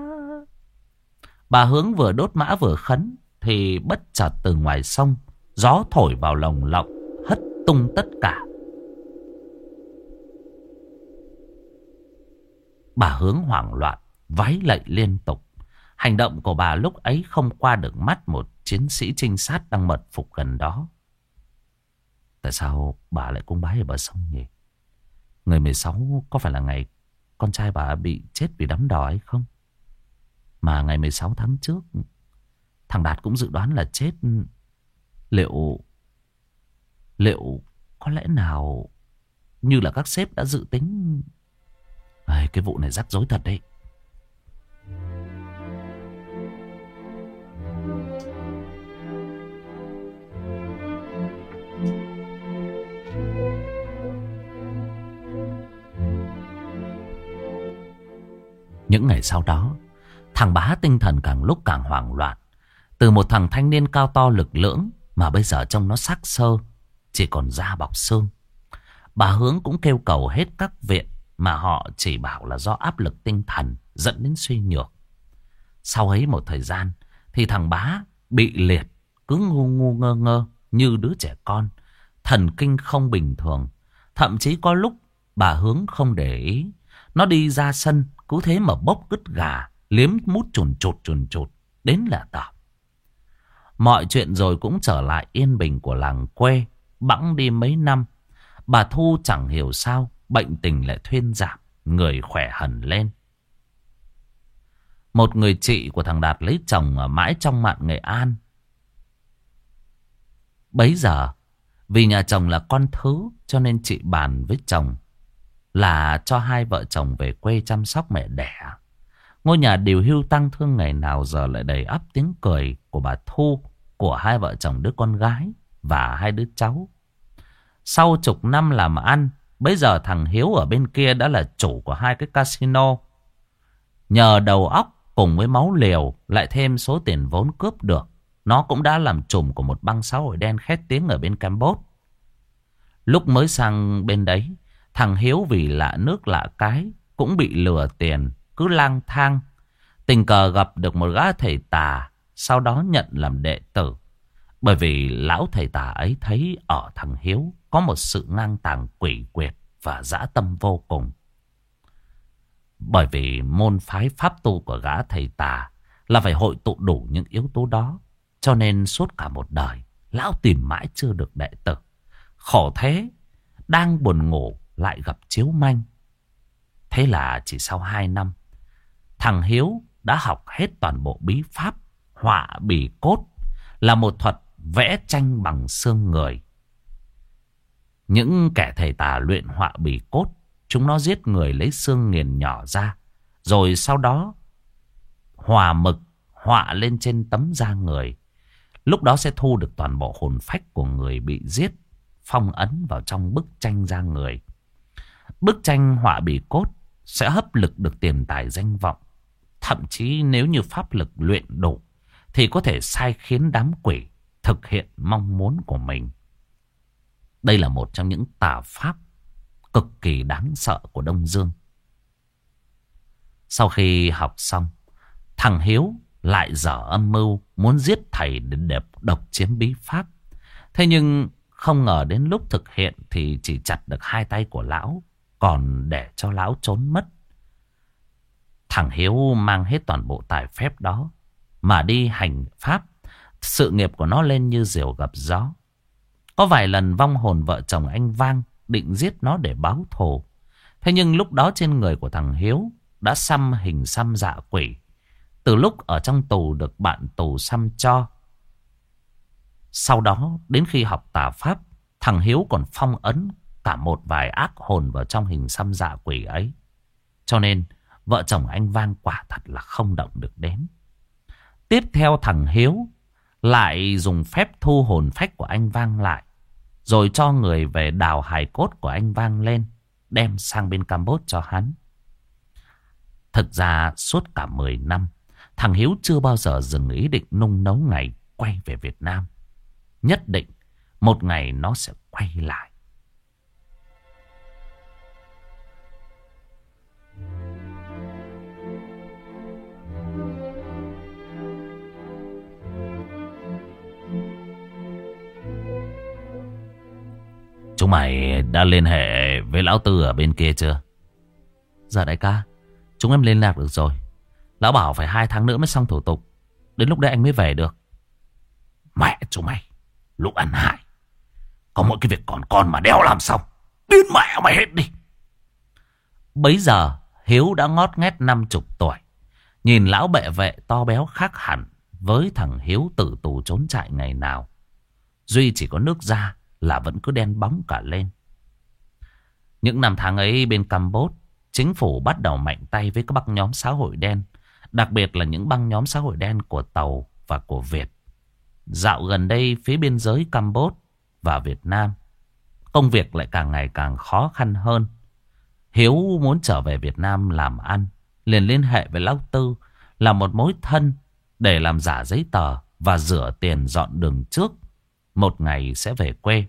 Bà Hướng vừa đốt mã vừa khấn thì bất chợt từ ngoài sông gió thổi vào lồng lộng, hất tung tất cả. Bà Hướng hoảng loạn, vái lạy liên tục. Hành động của bà lúc ấy không qua được mắt một chiến sĩ trinh sát đang mật phục gần đó. Tại sao bà lại cúng bái ở bờ sông nhỉ? Ngày mười sáu có phải là ngày con trai bà bị chết vì đắm đò ấy không? Mà ngày mười sáu tháng trước thằng Đạt cũng dự đoán là chết. Liệu Liệu có lẽ nào như là các sếp đã dự tính? À, cái vụ này rắc rối thật đấy. Những ngày sau đó, thằng Bá tinh thần càng lúc càng hoảng loạn. Từ một thằng thanh niên cao to lực lưỡng mà bây giờ trông nó xác xơ, chỉ còn da bọc xương. Bà Hướng cũng kêu cầu hết các viện mà họ chỉ bảo là do áp lực tinh thần dẫn đến suy nhược. Sau ấy một thời gian thì thằng Bá bị liệt, cứ ngu ngu ngơ ngơ như đứa trẻ con, thần kinh không bình thường. Thậm chí có lúc bà Hướng không để ý, nó đi ra sân cứ thế mà bốc cứt gà, liếm mút chùn chụt chùn chụt đến là tỏ. Mọi chuyện rồi cũng trở lại yên bình của làng quê. Bẵng đi mấy năm, bà Thu chẳng hiểu sao bệnh tình lại thuyên giảm, người khỏe hẳn lên. Một người chị của thằng Đạt lấy chồng ở mãi trong mạn Nghệ An. Bấy giờ vì nhà chồng là con thứ, cho nên chị bàn với chồng là cho hai vợ chồng về quê chăm sóc mẹ đẻ. Ngôi nhà điều hưu tang thương ngày nào giờ lại đầy ắp tiếng cười của bà Thu, của hai vợ chồng đứa con gái và hai đứa cháu. Sau chục năm làm ăn, bây giờ thằng Hiếu ở bên kia đã là chủ của hai cái casino. Nhờ đầu óc cùng với máu liều, lại thêm số tiền vốn cướp được, nó cũng đã làm trùm của một băng xã hội đen khét tiếng ở bên Campuchia. Lúc mới sang bên đấy, thằng Hiếu vì lạ nước lạ cái cũng bị lừa tiền, cứ lang thang. Tình cờ gặp được một gã thầy tà, sau đó nhận làm đệ tử. Bởi vì lão thầy tà ấy thấy ở thằng Hiếu có một sự ngang tàng quỷ quyệt và dã tâm vô cùng. Bởi vì môn phái pháp tu của gã thầy tà là phải hội tụ đủ những yếu tố đó, cho nên suốt cả một đời lão tìm mãi chưa được đệ tử. Khổ thế, đang buồn ngủ lại gặp chiếu manh. Thế là chỉ sau hai năm, thằng Hiếu đã học hết toàn bộ bí pháp họa bì cốt, là một thuật vẽ tranh bằng xương người. Những kẻ thầy tà luyện họa bì cốt, chúng nó giết người lấy xương nghiền nhỏ ra, rồi sau đó hòa mực họa lên trên tấm da người. Lúc đó sẽ thu được toàn bộ hồn phách của người bị giết, phong ấn vào trong bức tranh da người. Bức tranh họa bì cốt sẽ hấp lực được tiền tài danh vọng. Thậm chí nếu như pháp lực luyện đủ thì có thể sai khiến đám quỷ thực hiện mong muốn của mình. Đây là một trong những tà pháp cực kỳ đáng sợ của Đông Dương. Sau khi học xong, thằng Hiếu lại dở âm mưu muốn giết thầy để độc chiếm bí pháp. Thế nhưng không ngờ đến lúc thực hiện thì chỉ chặt được hai tay của lão, còn để cho lão trốn mất. Thằng Hiếu mang hết toàn bộ tài phép đó mà đi hành pháp. Sự nghiệp của nó lên như diều gặp gió. Có vài lần vong hồn vợ chồng anh Vang định giết nó để báo thù. Thế nhưng lúc đó trên người của thằng Hiếu đã xăm hình xăm dạ quỷ, từ lúc ở trong tù được bạn tù xăm cho. Sau đó đến khi học tà pháp, thằng Hiếu còn phong ấn cả một vài ác hồn vào trong hình xăm dạ quỷ ấy. Cho nên vợ chồng anh Vang quả thật là không động được đến. Tiếp theo thằng Hiếu lại dùng phép thu hồn phách của anh Vang lại, rồi cho người về đào hài cốt của anh Vang lên, đem sang bên Campuchia cho hắn. Thực ra suốt cả mười năm, thằng Hiếu chưa bao giờ dừng ý định nung nấu ngày quay về Việt Nam. Nhất định một ngày nó sẽ quay lại. Chúng mày đã liên hệ với lão Tư ở bên kia chưa? Dạ đại ca, chúng em liên lạc được rồi. Lão bảo phải hai tháng nữa mới xong thủ tục. Đến lúc đấy anh mới về được. Mẹ chúng mày, lúc ăn hại. Có mỗi cái việc còn con mà đéo làm xong. Điên mẹ mày hết đi. Bấy giờ Hiếu đã ngót nghét năm chục tuổi. Nhìn lão bệ vệ to béo khác hẳn với thằng Hiếu tử tù trốn trại ngày nào. Duy chỉ có nước da là vẫn cứ đen bóng cả lên. Những năm tháng ấy bên Campuchia, chính phủ bắt đầu mạnh tay với các băng nhóm xã hội đen, đặc biệt là những băng nhóm xã hội đen của Tàu và của Việt. Dạo gần đây phía biên giới Campuchia và Việt Nam, công việc lại càng ngày càng khó khăn hơn. Hiếu muốn trở về Việt Nam làm ăn, liền liên hệ với lão Tư là một mối thân để làm giả giấy tờ và rửa tiền dọn đường trước. Một ngày sẽ về quê.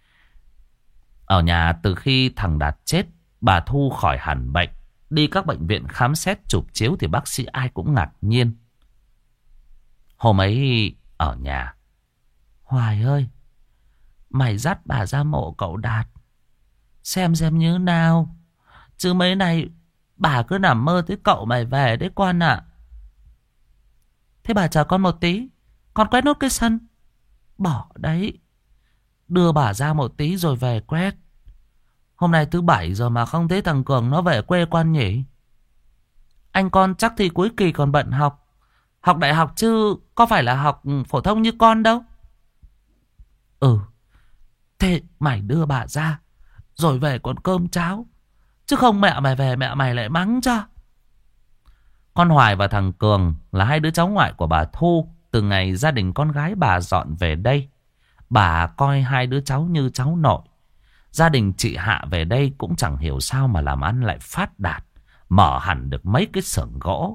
Ở nhà từ khi thằng Đạt chết, bà Thu khỏi hẳn bệnh. Đi các bệnh viện khám xét chụp chiếu thì bác sĩ ai cũng ngạc nhiên. Hôm ấy ở nhà. Hoài ơi, mày dắt bà ra mộ cậu Đạt xem xem như nào. Chứ mấy này bà cứ nằm mơ thấy cậu mày về đấy con ạ. Thế bà chờ con một tí, con quét nốt cái sân. Bỏ đấy, đưa bà ra một tí rồi về quét. Hôm nay thứ bảy rồi mà không thấy thằng Cường nó về quê con nhỉ? Anh con chắc thì cuối kỳ còn bận học. Học đại học chứ có phải là học phổ thông như con đâu. Ừ, thế mày đưa bà ra rồi về còn cơm cháo. Chứ không mẹ mày về mẹ mày lại mắng cho. Con Hoài và thằng Cường là hai đứa cháu ngoại của bà Thu. Từ ngày gia đình con gái bà dọn về đây, bà coi hai đứa cháu như cháu nội. Gia đình chị Hạ về đây cũng chẳng hiểu sao mà làm ăn lại phát đạt, mở hẳn được mấy cái xưởng gỗ.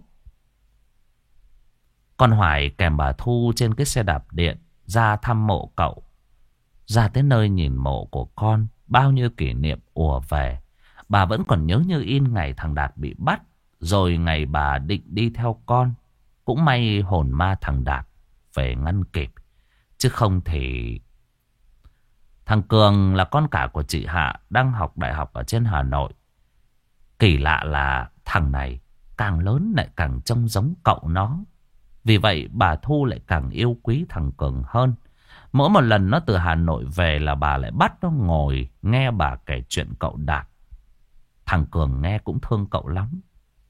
Con Hoài kèm bà Thu trên cái xe đạp điện ra thăm mộ cậu. Ra tới nơi nhìn mộ của con, bao nhiêu kỷ niệm ùa về. Bà vẫn còn nhớ như in ngày thằng Đạt bị bắt, rồi ngày bà định đi theo con. Cũng may hồn ma thằng Đạt về ngăn kịp, chứ không thì... Thằng Cường là con cả của chị Hạ, đang học đại học ở trên Hà Nội. Kỳ lạ là thằng này càng lớn lại càng trông giống cậu nó. Vì vậy bà Thu lại càng yêu quý thằng Cường hơn. Mỗi một lần nó từ Hà Nội về là bà lại bắt nó ngồi nghe bà kể chuyện cậu Đạt. Thằng Cường nghe cũng thương cậu lắm.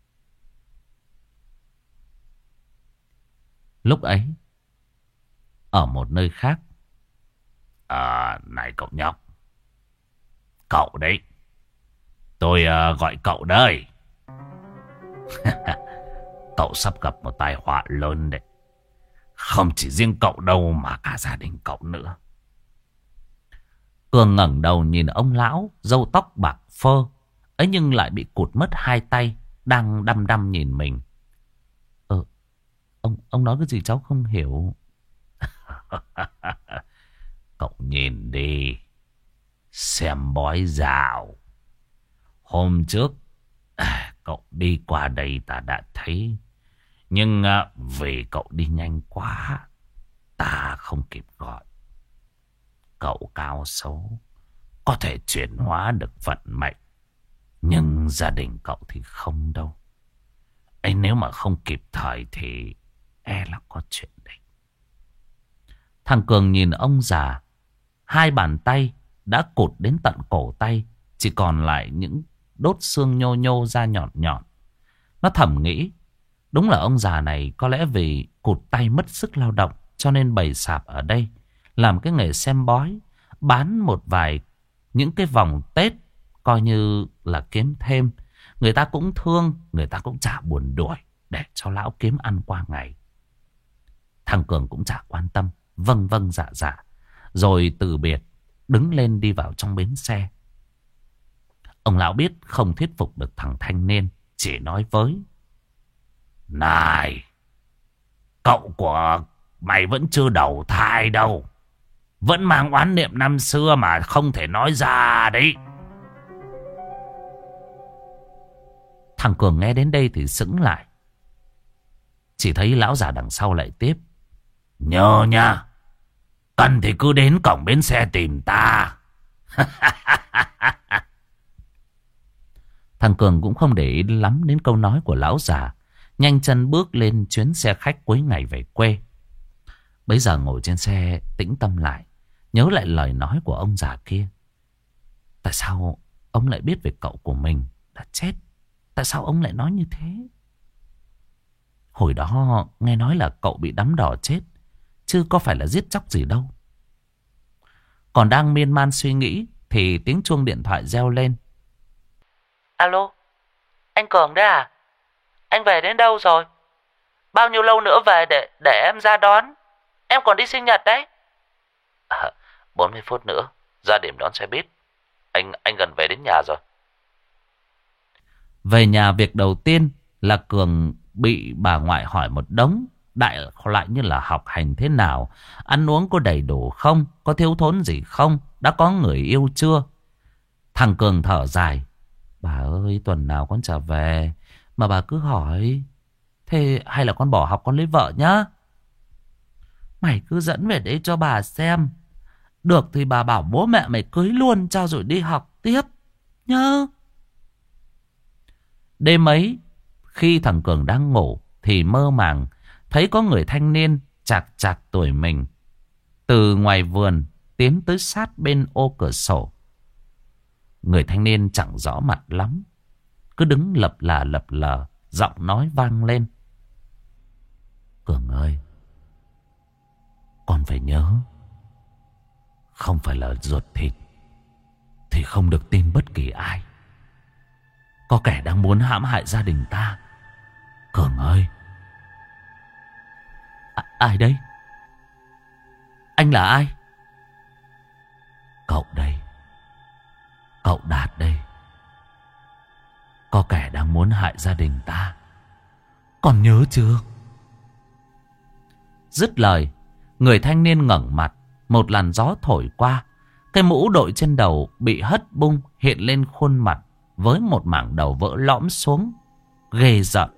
Lúc ấy, ở một nơi khác. À, này cậu nhóc. Cậu đấy. Tôi uh, gọi cậu đây. Cậu sắp gặp một tai họa lớn đấy. Không chỉ riêng cậu đâu mà cả gia đình cậu nữa. Cường ngẩng đầu nhìn ông lão, râu tóc bạc phơ. Ấy nhưng lại bị cụt mất hai tay, đang đăm đăm nhìn mình. Ờ, ông, ông nói cái gì cháu không hiểu. Cậu nhìn đi, xem bói rào. Hôm trước à, cậu đi qua đây ta đã thấy. Nhưng à, vì cậu đi nhanh quá, ta không kịp gọi. Cậu cao xấu, có thể chuyển hóa được vận mệnh. Nhưng gia đình cậu thì không đâu. Ấy nếu mà không kịp thời thì e là có chuyện đấy. Thằng Cường nhìn ông già. Hai bàn tay đã cụt đến tận cổ tay, chỉ còn lại những đốt xương nhô nhô ra nhọn nhọn. Nó thầm nghĩ, đúng là ông già này có lẽ vì cụt tay mất sức lao động cho nên bày sạp ở đây, làm cái nghề xem bói, bán một vài những cái vòng Tết, coi như là kiếm thêm. Người ta cũng thương, người ta cũng chả buồn đuổi để cho lão kiếm ăn qua ngày. Thằng Cường cũng chả quan tâm, vâng vâng dạ dạ, rồi từ biệt, đứng lên đi vào trong bến xe. Ông lão biết không thuyết phục được thằng thanh niên, chỉ nói với: Này, cậu của mày vẫn chưa đầu thai đâu. Vẫn mang oán niệm năm xưa mà không thể nói ra đấy. Thằng Cường nghe đến đây thì sững lại. Chỉ thấy lão già đằng sau lại tiếp: Nhớ nha, cần thì cứ đến cổng bến xe tìm ta. Thằng Cường cũng không để ý lắm đến câu nói của lão già, nhanh chân bước lên chuyến xe khách cuối ngày về quê. Bấy giờ ngồi trên xe tĩnh tâm lại, nhớ lại lời nói của ông già kia. Tại sao ông lại biết về cậu của mình đã chết? Tại sao ông lại nói như thế? Hồi đó nghe nói là cậu bị đắm đỏ chết, chứ có phải là giết chóc gì đâu. Còn đang miên man suy nghĩ thì tiếng chuông điện thoại reo lên. Alo, anh Cường đấy à? Anh về đến đâu rồi? Bao nhiêu lâu nữa về để để em ra đón? Em còn đi sinh nhật đấy. À, bốn mươi phút nữa ra điểm đón xe buýt. Anh anh gần về đến nhà rồi. Về nhà việc đầu tiên là Cường bị bà ngoại hỏi một đống, đại loại như là học hành thế nào, ăn uống có đầy đủ không, có thiếu thốn gì không, đã có người yêu chưa. Thằng Cường thở dài: Bà ơi, tuần nào con trở về mà bà cứ hỏi. Thế hay là con bỏ học con lấy vợ nhá. Mày cứ dẫn về đây cho bà xem. Được thì bà bảo bố mẹ mày cưới luôn cho rồi đi học tiếp nhá. Đêm ấy, khi thằng Cường đang ngủ thì mơ màng thấy có người thanh niên chạc chạc tuổi mình từ ngoài vườn tiến tới sát bên ô cửa sổ. Người thanh niên chẳng rõ mặt lắm, cứ đứng lập là lập lờ, giọng nói vang lên. Cường ơi, con phải nhớ, không phải là ruột thịt thì không được tin bất kỳ ai. Có kẻ đang muốn hãm hại gia đình ta. Cường ơi. À, ai đấy? Anh là ai? Cậu đây. Cậu Đạt đây. Có kẻ đang muốn hại gia đình ta. Còn nhớ chưa? Dứt lời, người thanh niên ngẩng mặt. Một làn gió thổi qua, cái mũ đội trên đầu bị hất bung hiện lên khuôn mặt với một mảng đầu vỡ lõm xuống, ghê rợn.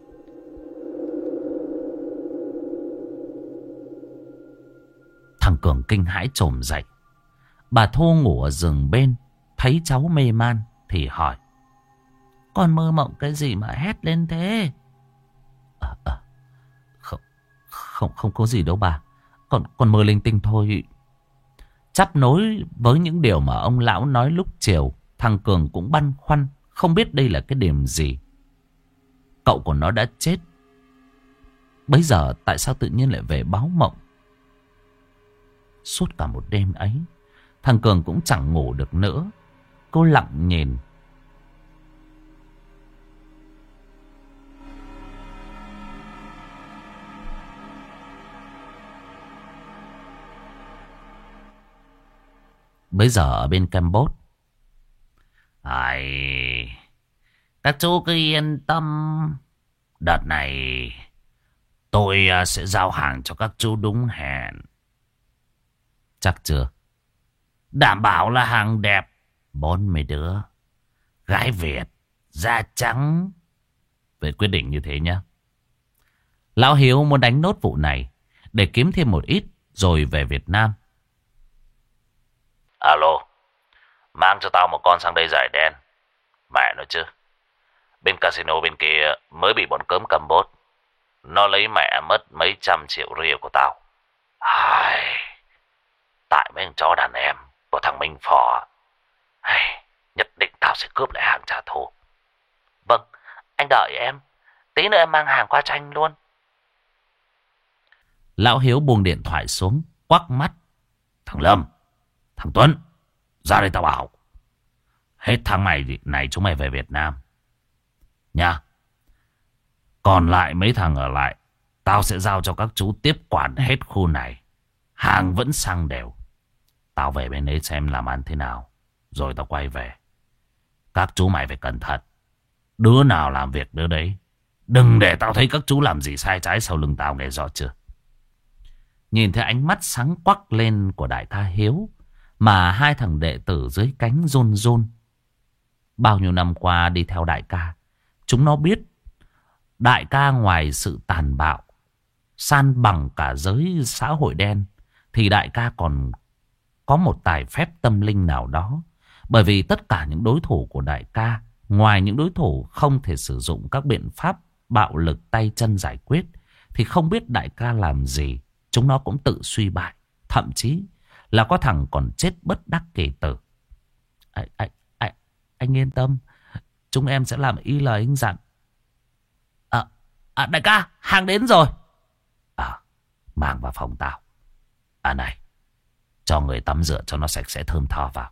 Thằng Cường kinh hãi trồm dậy. Bà Thu ngủ ở giường bên, thấy cháu mê man thì hỏi: Con mơ mộng cái gì mà hét lên thế? À, à, không, không, không có gì đâu bà. Con, con mơ linh tinh thôi. Chắp nối với những điều mà ông lão nói lúc chiều, thằng Cường cũng băn khoăn, không biết đây là cái điểm gì. Cậu của nó đã chết, bấy giờ tại sao tự nhiên lại về báo mộng? Suốt cả một đêm ấy, thằng Cường cũng chẳng ngủ được nữa. Cô lặng nhìn. Bây giờ ở bên Campuchia. Ai... Các chú cứ yên tâm. Đợt này tôi sẽ giao hàng cho các chú đúng hẹn. Chắc chưa? Đảm bảo là hàng đẹp. Bốn mươi đứa gái Việt, da trắng. Vậy quyết định như thế nhá. Lão Hiếu muốn đánh nốt vụ này để kiếm thêm một ít rồi về Việt Nam. Alo, mang cho tao một con sang đây giải đen. Mẹ nó chứ, bên casino bên kia mới bị bọn cớm Campuchia. Nó lấy mẹ mất mấy trăm triệu ria của tao. Ai... Tại mấy thằng chó đàn em của thằng Minh Phò. Ai... Nhất định tao sẽ cướp lại hàng trả thù. Vâng, anh đợi em. Tí nữa em mang hàng qua cho anh luôn. Lão Hiếu buông điện thoại xuống, quắc mắt. Thằng Lâm, thằng Tuấn, ra đây tao bảo. Hết tháng này này chúng mày về Việt Nam nha. Còn lại mấy thằng ở lại, tao sẽ giao cho các chú tiếp quản hết khu này. Hàng vẫn sang đều. Tao về bên đấy xem làm ăn thế nào, rồi tao quay về. Các chú mày phải cẩn thận. Đứa nào làm việc đứa đấy. Đừng để tao thấy các chú làm gì sai trái sau lưng tao, nghe rõ chưa? Nhìn thấy ánh mắt sáng quắc lên của đại ca Hiếu, mà hai thằng đệ tử dưới cánh run run. Bao nhiêu năm qua đi theo đại ca, chúng nó biết đại ca ngoài sự tàn bạo, san bằng cả giới xã hội đen, thì đại ca còn có một tài phép tâm linh nào đó. Bởi vì tất cả những đối thủ của đại ca, ngoài những đối thủ không thể sử dụng các biện pháp bạo lực tay chân giải quyết, thì không biết đại ca làm gì, chúng nó cũng tự suy bại. Thậm chí là có thằng còn chết bất đắc kỳ tử. À, à, à, anh yên tâm, chúng em sẽ làm y lời anh dặn. À, à đại ca, hàng đến rồi. À, mang vào phòng tao. À này, cho người tắm rửa cho nó sạch sẽ thơm tho vào.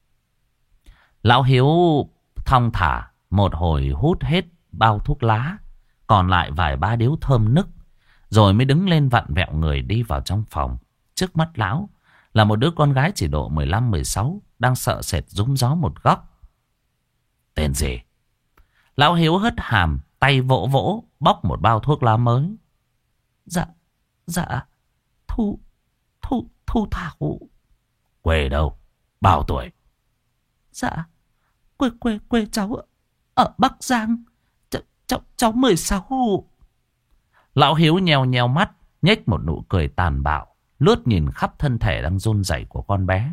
Lão Hiếu thong thả một hồi hút hết bao thuốc lá, còn lại vài ba điếu thơm nức, rồi mới đứng lên vặn vẹo người đi vào trong phòng. Trước mắt lão là một đứa con gái chỉ độ mười lăm mười sáu, đang sợ sệt rúm gió một góc. Tên gì? Lão Hiếu hất hàm, tay vỗ vỗ, bóc một bao thuốc lá mới. Dạ, dạ, Thu, Thu, Thu Thảo. Quê đâu? Bao tuổi? Dạ, quê, quê, quê cháu ở Bắc Giang. Ch cháu, cháu mười sáu. Lão Hiếu nheo nheo mắt, nhếch một nụ cười tàn bạo. lướt nhìn khắp thân thể đang run rẩy của con bé.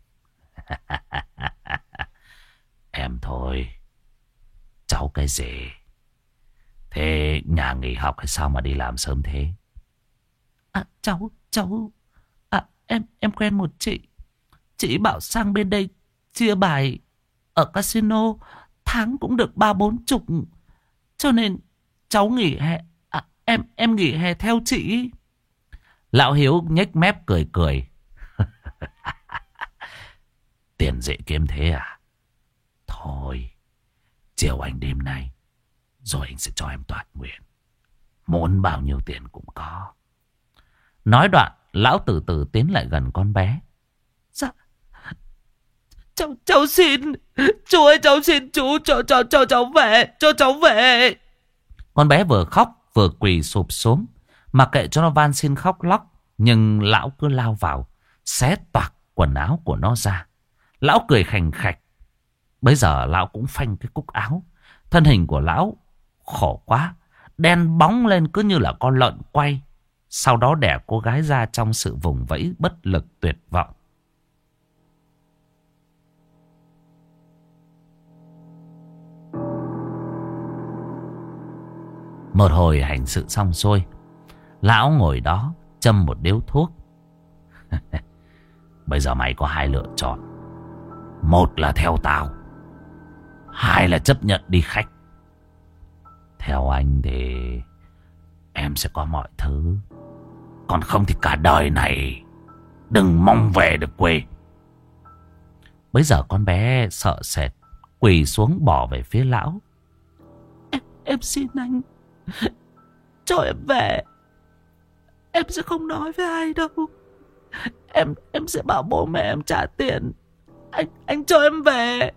Em thôi. Cháu cái gì? Thế nhà nghỉ học hay sao mà đi làm sớm thế? À, cháu, cháu... À, em em quen một chị. Chị bảo sang bên đây chia bài ở casino tháng cũng được ba bốn chục. Cho nên cháu nghỉ hè. À, em em nghỉ hè theo chị. Lão Hiếu nhếch mép cười cười. Tiền dễ kiếm thế à? Thôi, chiều anh đêm nay rồi anh sẽ cho em toàn nguyện. Muốn bao nhiêu tiền cũng có. Nói đoạn, lão từ từ tiến lại gần con bé. Dạ, cháu cháu xin, chú ơi, cháu xin chú cho cho cho cháu về, cho cháu về. Con bé vừa khóc vừa quỳ sụp xuống, mặc kệ cho nó van xin khóc lóc, nhưng lão cứ lao vào, xé toạc quần áo của nó ra. Lão cười khành khạch. Bây giờ lão cũng phanh cái cúc áo. Thân hình của lão khổ quá, đen bóng lên cứ như là con lợn quay. Sau đó đẻ cô gái ra trong sự vùng vẫy bất lực tuyệt vọng. Một hồi hành sự xong xuôi, lão ngồi đó châm một điếu thuốc. Bây giờ mày có hai lựa chọn. Một là theo tao, hai là chấp nhận đi khách. Theo anh thì em sẽ có mọi thứ. Còn không thì cả đời này đừng mong về được quê. Bây giờ con bé sợ sệt, quỳ xuống bỏ về phía lão. Em, em xin anh, cho em về. Em sẽ không nói với ai đâu. Em em sẽ bảo bố mẹ em trả tiền. Anh anh cho em về.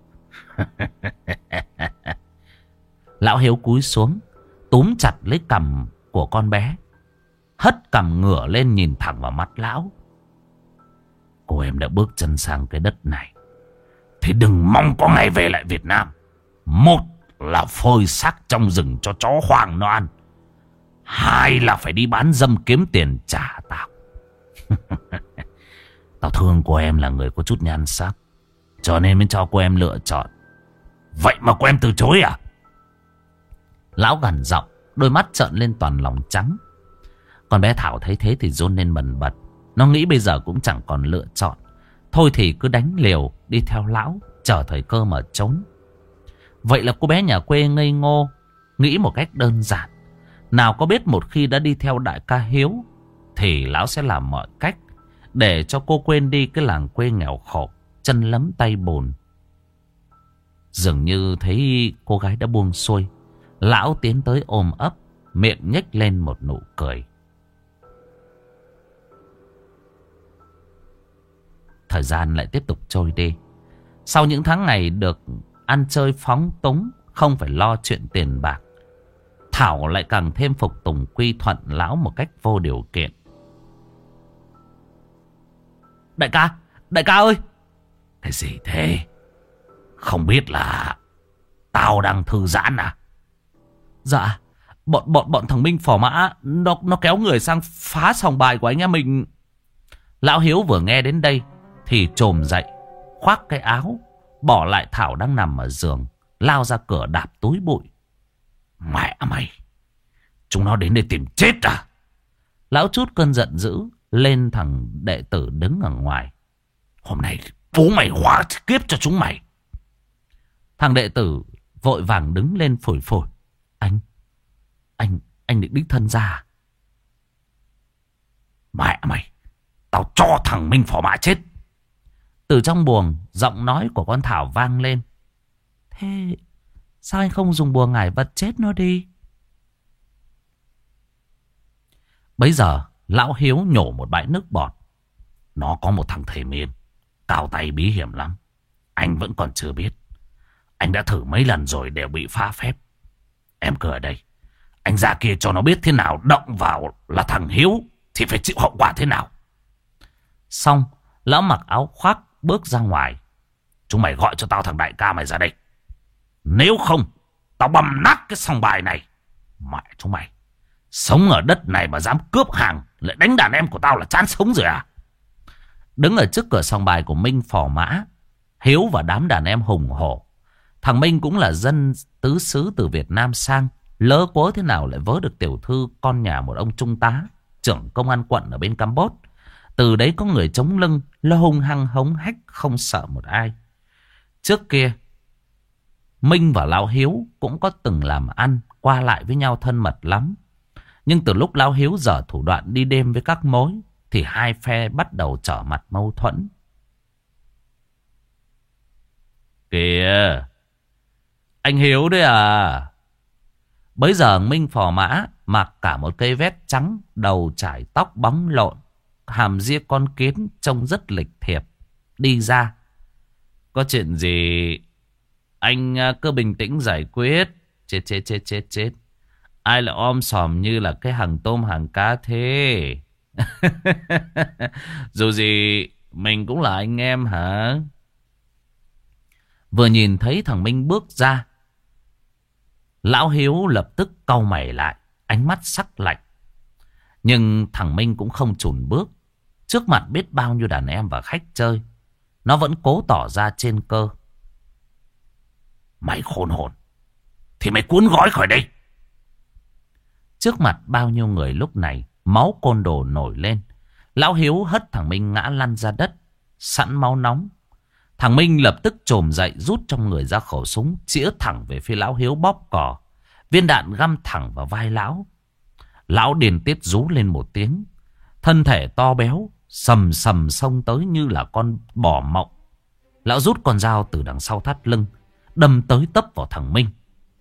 Lão Hiếu cúi xuống, túm chặt lấy cằm của con bé, hất cằm ngửa lên nhìn thẳng vào mắt lão. Cô em đã bước chân sang cái đất này thì đừng mong có ngày về lại Việt Nam. Một là phơi xác trong rừng cho chó hoang nó ăn, hai là phải đi bán dâm kiếm tiền trả tao. Tao thương cô em là người có chút nhan sắc, cho nên mới cho cô em lựa chọn. Vậy mà cô em từ chối à? Lão gằn giọng, đôi mắt trợn lên toàn lòng trắng. Con bé Thảo thấy thế thì run lên bần bật. Nó nghĩ bây giờ cũng chẳng còn lựa chọn, thôi thì cứ đánh liều đi theo lão, chờ thời cơ mà trốn. Vậy là cô bé nhà quê ngây ngô, nghĩ một cách đơn giản. Nào có biết một khi đã đi theo đại ca Hiếu thì lão sẽ làm mọi cách để cho cô quên đi cái làng quê nghèo khổ, chân lấm tay bùn. Dường như thấy cô gái đã buông xuôi, lão tiến tới ôm ấp, miệng nhếch lên một nụ cười. Thời gian lại tiếp tục trôi đi. Sau những tháng ngày được ăn chơi phóng túng, không phải lo chuyện tiền bạc, Thảo lại càng thêm phục tùng quy thuận lão một cách vô điều kiện. Đại ca, đại ca ơi! Cái gì thế? Không biết là tao đang thư giãn à? Dạ, bọn bọn bọn thằng Minh Phò Mã nó nó kéo người sang phá sòng bài của anh em mình. Lão Hiếu vừa nghe đến đây thì chồm dậy, khoác cái áo, bỏ lại Thảo đang nằm ở giường, lao ra cửa đạp túi bụi. Mẹ mày, chúng nó đến đây tìm chết à? Lão trút cơn giận dữ lên thằng đệ tử đứng ở ngoài. Hôm nay bố mày hóa kiếp cho chúng mày. Thằng đệ tử vội vàng đứng lên phổi phổi. Anh, anh, anh định đích thân ra. Mẹ mày, tao cho thằng Minh Phò Mã chết. Từ trong buồng, giọng nói của con Thảo vang lên. Thế sao anh không dùng bùa ngải vật chết nó đi? Bấy giờ lão Hiếu nhổ một bãi nước bọt. Nó có một thằng thầy miên cao tay bí hiểm lắm. Anh vẫn còn chưa biết. Anh đã thử mấy lần rồi đều bị phá phép. Em cứ ở đây, anh ra kia cho nó biết thế nào động vào là thằng Hiếu thì phải chịu hậu quả thế nào. Xong, lão mặc áo khoác bước ra ngoài. Chúng mày gọi cho tao thằng đại ca mày ra đây. Nếu không, tao băm nát cái sòng bài này. Mẹ chúng mày, Sống ở đất này mà dám cướp hàng, lại đánh đàn em của tao là chán sống rồi à? Đứng ở trước cửa sòng bài của Minh Phò Mã, Hiếu và đám đàn em hùng hổ. Thằng Minh cũng là dân tứ xứ từ Việt Nam sang. Lỡ quớ thế nào lại vớ được tiểu thư con nhà một ông trung tá, trưởng công an quận ở bên Campuchia. Từ đấy có người chống lưng, lo hung hăng hống hách không sợ một ai. Trước kia, Minh và Lão Hiếu cũng có từng làm ăn, qua lại với nhau thân mật lắm. Nhưng từ lúc Lão Hiếu dở thủ đoạn đi đêm với các mối, thì hai phe bắt đầu trở mặt mâu thuẫn. Kìa, anh Hiếu đấy à? Bấy giờ Minh Phò Mã mặc cả một cây vest trắng, đầu trải tóc bóng lộn, hàm ria con kiến trông rất lịch thiệp, đi ra. Có chuyện gì anh cứ bình tĩnh giải quyết. Chết chết chết chết chết. Ai lại om sòm như là cái hàng tôm hàng cá thế? Dù gì mình cũng là anh em hả? Vừa nhìn thấy thằng Minh bước ra, Lão Hiếu lập tức cau mày lại, ánh mắt sắc lạnh. Nhưng thằng Minh cũng không chùn bước. Trước mặt biết bao nhiêu đàn em và khách chơi, nó vẫn cố tỏ ra trên cơ. Mày khôn hồn thì mày cuốn gói khỏi đây. Trước mặt bao nhiêu người lúc này, máu côn đồ nổi lên. Lão Hiếu hất thằng Minh ngã lăn ra đất, sẵn máu nóng. Thằng Minh lập tức trồm dậy, rút trong người ra khẩu súng, chĩa thẳng về phía Lão Hiếu bóp cò. Viên đạn găm thẳng vào vai lão. Lão điền tiết rú lên một tiếng, thân thể to béo sầm sầm xông tới như là con bò mộng. Lão rút con dao từ đằng sau thắt lưng, đâm tới tấp vào thằng Minh.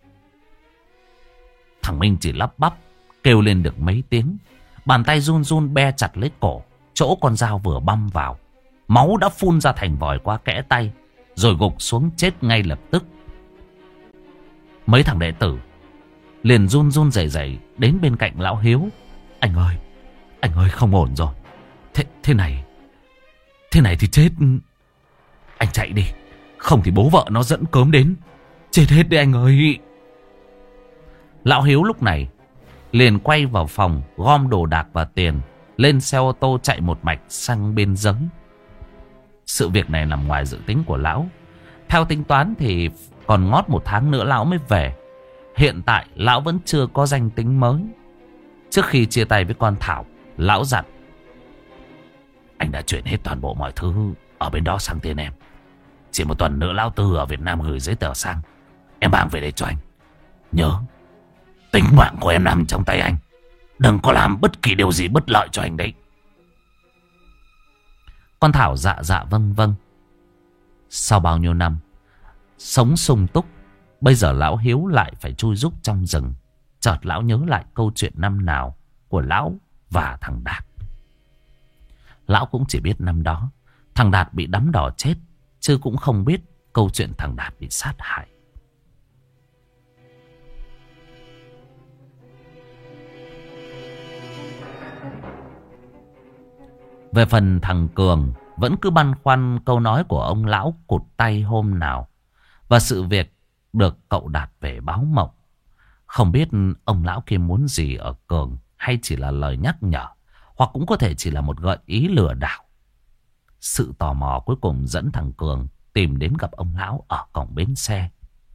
Thằng Minh chỉ lắp bắp kêu lên được mấy tiếng, bàn tay run run be chặt lấy cổ chỗ con dao vừa băm vào. Máu đã phun ra thành vòi qua kẽ tay, rồi gục xuống chết ngay lập tức. Mấy thằng đệ tử liền run run rẩy rẩy đến bên cạnh Lão Hiếu. Anh ơi, anh ơi, không ổn rồi. Thế, thế này, thế này thì chết. Anh chạy đi, không thì bố vợ nó dẫn cớm đến. Chết hết đi anh ơi. Lão Hiếu lúc này liền quay vào phòng, gom đồ đạc và tiền, lên xe ô tô chạy một mạch sang bên Giấng. Sự việc này nằm ngoài dự tính của lão. Theo tính toán thì còn ngót một tháng nữa lão mới về. Hiện tại lão vẫn chưa có danh tính mới. Trước khi chia tay với con Thảo, lão dặn: anh đã chuyển hết toàn bộ mọi thứ ở bên đó sang tên em. Chỉ một tuần nữa lão Tư ở Việt Nam gửi giấy tờ sang, em mang về đây cho anh. Nhớ, tính mạng của em nằm trong tay anh. Đừng có làm bất kỳ điều gì bất lợi cho anh đấy. Con Thảo dạ dạ vâng vâng. Sau bao nhiêu năm sống sung túc, bây giờ Lão Hiếu lại phải chui rúc trong rừng. Chợt lão nhớ lại câu chuyện năm nào của lão và thằng Đạt. Lão cũng chỉ biết năm đó thằng Đạt bị đắm đỏ chết, chứ cũng không biết câu chuyện thằng Đạt bị sát hại. Về phần thằng Cường, vẫn cứ băn khoăn câu nói của ông lão cụt tay hôm nào, và sự việc được cậu Đạt về báo mộng. Không biết ông lão kia muốn gì ở Cường, hay chỉ là lời nhắc nhở, hoặc cũng có thể chỉ là một gợi ý lừa đảo. Sự tò mò cuối cùng dẫn thằng Cường tìm đến gặp ông lão ở cổng bến xe.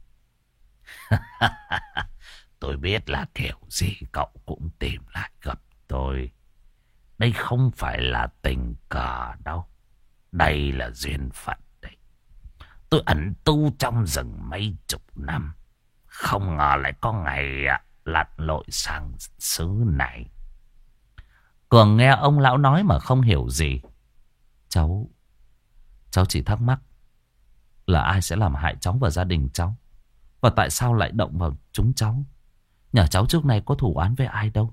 Tôi biết là kiểu gì cậu cũng tìm lại gặp tôi. Đây không phải là tình cờ đâu. Đây là duyên phận đấy. Tôi ẩn tu trong rừng mấy chục năm, không ngờ lại có ngày lặn lội sang xứ này. Cường nghe ông lão nói mà không hiểu gì. Cháu Cháu chỉ thắc mắc là ai sẽ làm hại cháu và gia đình cháu, và tại sao lại động vào chúng cháu. Nhà cháu trước này có thù oán với ai đâu.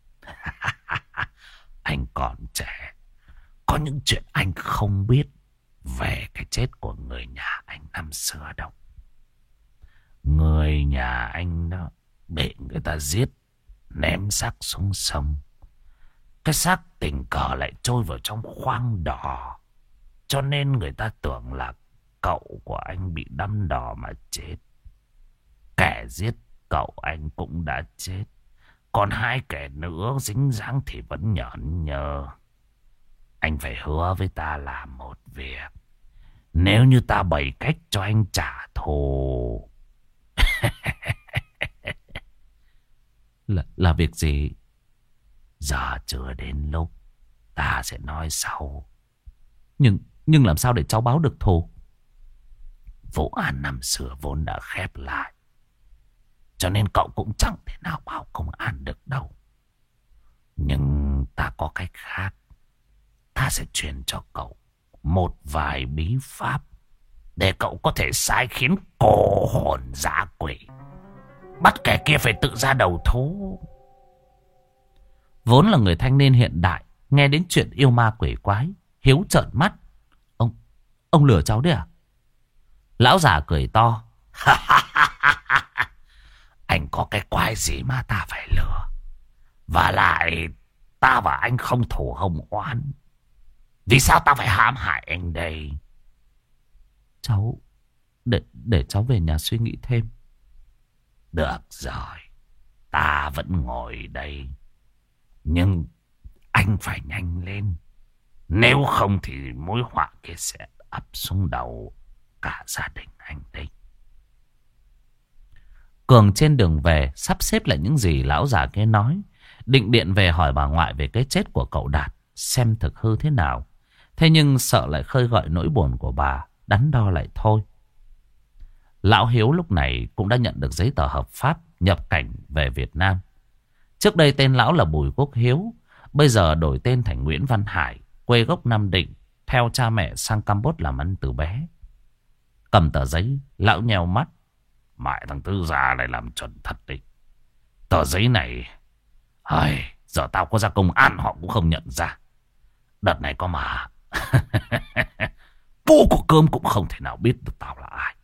Anh còn trẻ, có những chuyện anh không biết về cái chết của người nhà anh năm xưa đâu. Người nhà anh đó bị người ta giết, ném xác xuống sông. Cái xác tình cờ lại trôi vào trong khoang đỏ, cho nên người ta tưởng là cậu của anh bị đâm đỏ mà chết. Kẻ giết cậu anh cũng đã chết, còn hai kẻ nữa dính dáng thì vẫn nhởn nhơ. Anh phải hứa với ta làm một việc. Nếu như ta bày cách cho anh trả thù. là, là việc gì? Giờ chưa đến lúc. Ta sẽ nói sau. Nhưng nhưng làm sao để cháu báo được thù? Vụ án năm xưa vốn đã khép lại. Cho nên cậu cũng chẳng thể nào báo công an được đâu. Nhưng ta có cách khác. Ta sẽ truyền cho cậu một vài bí pháp để cậu có thể sai khiến cô hồn dã quỷ, bắt kẻ kia phải tự ra đầu thú. Vốn là người thanh niên hiện đại, nghe đến chuyện yêu ma quỷ quái, Hiếu trợn mắt. Ông, ông lừa cháu đấy à? Lão già cười to. Anh có cái quái gì mà ta phải lừa? Và lại ta và anh không thù hồng oán. Vì sao ta phải hãm hại anh đây? Cháu, để, để cháu về nhà suy nghĩ thêm. Được rồi, ta vẫn ngồi đây. Nhưng anh phải nhanh lên. Nếu không thì mối họa kia sẽ ập xuống đầu cả gia đình anh đấy. Cường trên đường về sắp xếp lại những gì lão già kia nói, định điện về hỏi bà ngoại về cái chết của cậu Đạt, xem thực hư thế nào. Thế nhưng sợ lại khơi gợi nỗi buồn của bà, đắn đo lại thôi. Lão Hiếu lúc này cũng đã nhận được giấy tờ hợp pháp nhập cảnh về Việt Nam. Trước đây tên lão là Bùi Quốc Hiếu, bây giờ đổi tên thành Nguyễn Văn Hải, quê gốc Nam Định, theo cha mẹ sang Campuchia làm ăn từ bé. Cầm tờ giấy, lão nheo mắt. Mẹ thằng Tư già này làm chuẩn thật đi. Tờ giấy này, ai, giờ tao có ra công an họ cũng không nhận ra. Đợt này có mà bố của Cơm cũng không thể nào biết được tao là ai.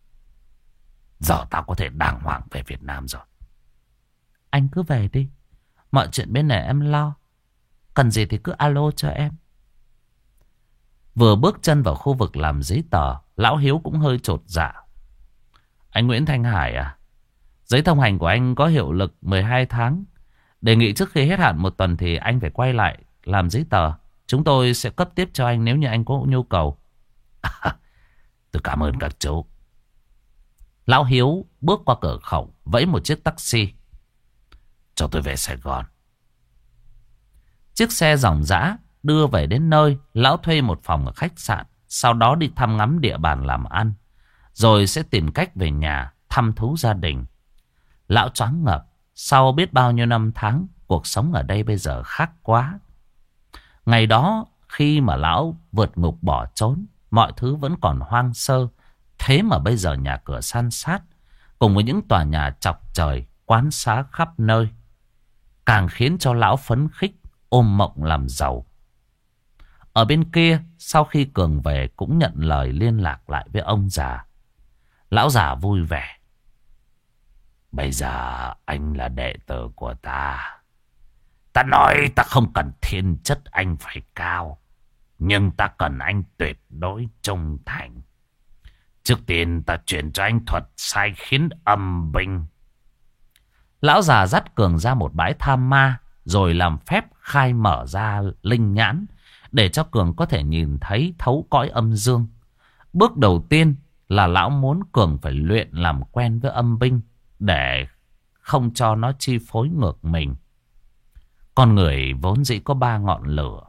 Giờ tao có thể đàng hoàng về Việt Nam rồi. Anh cứ về đi, mọi chuyện bên này em lo. Cần gì thì cứ alo cho em. Vừa bước chân vào khu vực làm giấy tờ, lão Hiếu cũng hơi chột dạ. Anh Nguyễn Thanh Hải à, giấy thông hành của anh có hiệu lực mười hai tháng. Đề nghị trước khi hết hạn một tuần thì anh phải quay lại làm giấy tờ. Chúng tôi sẽ cấp tiếp cho anh nếu như anh có nhu cầu. À, tôi cảm ơn các chú. Lão Hiếu bước qua cửa khẩu, vẫy một chiếc taxi. Cho tôi về Sài Gòn. Chiếc xe ròng rã đưa về đến nơi, lão thuê một phòng ở khách sạn, sau đó đi thăm ngắm địa bàn làm ăn, rồi sẽ tìm cách về nhà thăm thú gia đình. Lão choáng ngợp, sau biết bao nhiêu năm tháng, cuộc sống ở đây bây giờ khác quá. Ngày đó khi mà lão vượt ngục bỏ trốn, mọi thứ vẫn còn hoang sơ. Thế mà bây giờ nhà cửa san sát, cùng với những tòa nhà chọc trời, quán xá khắp nơi, càng khiến cho lão phấn khích, ôm mộng làm giàu. Ở bên kia, sau khi Cường về cũng nhận lời liên lạc lại với ông già. Lão già vui vẻ. Bây giờ anh là đệ tử của ta. Ta nói ta không cần thiên chất anh phải cao, nhưng ta cần anh tuyệt đối trung thành. Trước tiên ta truyền cho anh thuật sai khiến âm binh. Lão già dắt Cường ra một bãi tham ma, rồi làm phép khai mở ra linh nhãn, để cho Cường có thể nhìn thấy thấu cõi âm dương. Bước đầu tiên là lão muốn Cường phải luyện làm quen với âm binh, để không cho nó chi phối ngược mình. Con người vốn dĩ có ba ngọn lửa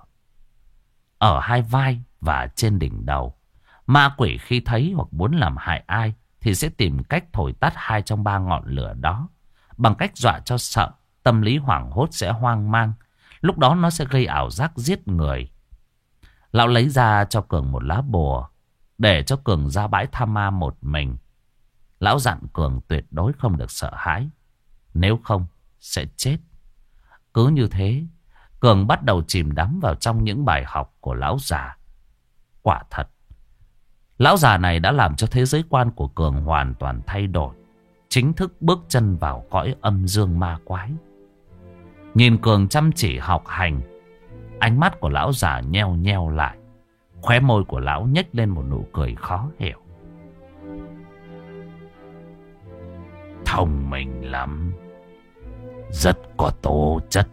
ở hai vai và trên đỉnh đầu. Ma quỷ khi thấy hoặc muốn làm hại ai thì sẽ tìm cách thổi tắt hai trong ba ngọn lửa đó, bằng cách dọa cho sợ, tâm lý hoảng hốt sẽ hoang mang. Lúc đó nó sẽ gây ảo giác giết người. Lão lấy ra cho Cường một lá bùa, để cho Cường ra bãi tham ma một mình. Lão dặn Cường tuyệt đối không được sợ hãi, nếu không sẽ chết. Cứ như thế, Cường bắt đầu chìm đắm vào trong những bài học của lão già. Quả thật, lão già này đã làm cho thế giới quan của Cường hoàn toàn thay đổi, chính thức bước chân vào cõi âm dương ma quái. Nhìn Cường chăm chỉ học hành, ánh mắt của lão già nheo nheo lại, khóe môi của lão nhếch lên một nụ cười khó hiểu. Thông minh lắm. rất có tố chất.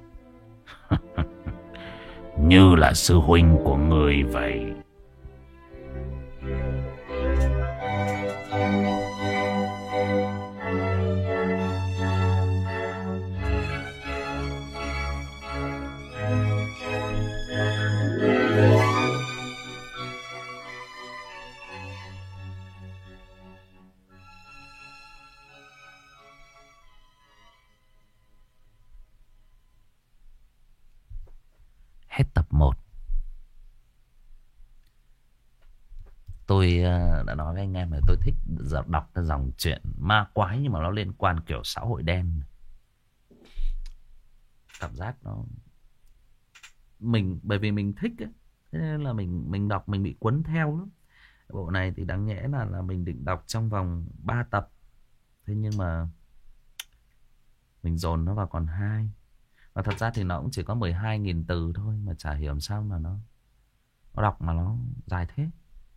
Như là sư huynh của người vậy. Hết tập một. Tôi đã nói với anh em là tôi thích đọc cái dòng truyện ma quái nhưng mà nó liên quan kiểu xã hội đen. Cảm giác nó mình bởi vì mình thích ấy, thế nên là mình mình đọc mình bị cuốn theo lắm. Bộ này thì đáng nhẽ là là mình định đọc trong vòng ba tập. Thế nhưng mà mình dồn nó vào còn hai. Và thật ra thì nó cũng chỉ có mười hai nghìn từ thôi. Mà chả hiểu làm sao mà nó Nó đọc mà nó dài thế.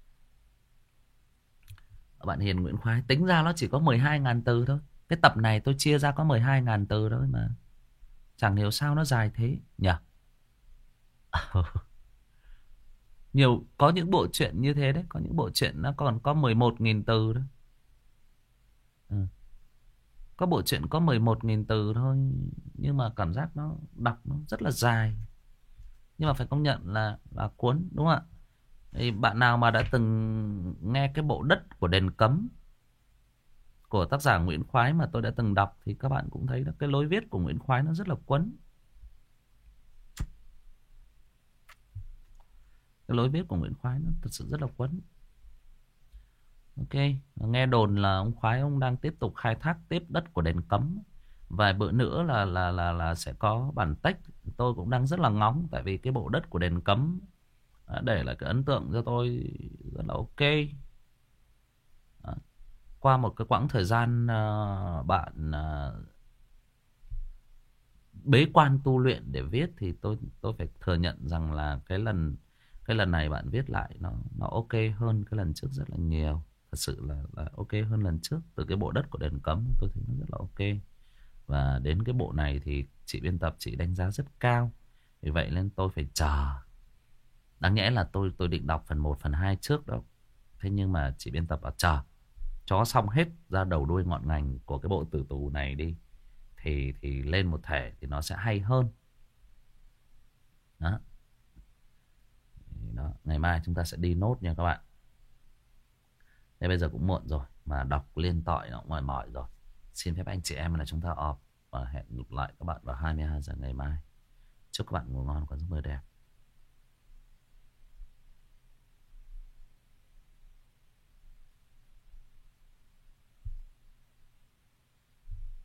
Bạn Hiền Nguyễn Khoái tính ra nó chỉ có mười hai nghìn từ thôi. Cái tập này tôi chia ra có mười hai nghìn từ thôi mà. Chẳng hiểu sao nó dài thế nhỉ. Nhiều, có những bộ truyện như thế đấy. Có những bộ truyện nó còn có mười một nghìn từ đấy. Ừ. Có bộ truyện có mười một nghìn từ thôi. Nhưng mà cảm giác nó đọc nó rất là dài. Nhưng mà phải công nhận là là cuốn, đúng không ạ? Thì bạn nào mà đã từng nghe cái bộ Đất của Đền Cấm của tác giả Nguyễn Khoái mà tôi đã từng đọc thì các bạn cũng thấy đó, cái lối viết của Nguyễn Khoái nó rất là quấn. Cái lối viết của Nguyễn Khoái nó thật sự rất là quấn. Ok, nghe đồn là ông Khoái ông đang tiếp tục khai thác tiếp Đất của Đền Cấm. Vài bữa nữa là là là là sẽ có bản tách. Tôi cũng đang rất là ngóng tại vì cái bộ Đất của Đền Cấm để lại cái ấn tượng cho tôi rất là ok. Đó. Qua một cái quãng thời gian uh, bạn uh, bế quan tu luyện để viết thì tôi tôi phải thừa nhận rằng là cái lần cái lần này bạn viết lại nó nó ok hơn cái lần trước rất là nhiều. Thật sự là là ok hơn lần trước. Từ cái bộ Đất của Đền Cấm tôi thấy nó rất là ok. Và đến cái bộ này thì chị biên tập chị đánh giá rất cao. Vì vậy nên tôi phải chờ. Đáng nhẽ là tôi tôi định đọc phần một, phần hai trước đó. Thế nhưng mà chị biên tập bảo chờ cho xong hết ra đầu đuôi ngọn ngành của cái bộ Tử Tù này đi. Thì thì lên một thể thì nó sẽ hay hơn. Đó. Đó. Ngày mai chúng ta sẽ đi nốt nha các bạn. Thế bây giờ cũng muộn rồi. Mà đọc liên tội nó cũng mỏi mỏi rồi. Xin phép anh chị em là chúng ta off. Và hẹn gặp lại các bạn vào hai mươi hai giờ ngày mai. Chúc các bạn ngủ ngon, có giấc mơ đẹp.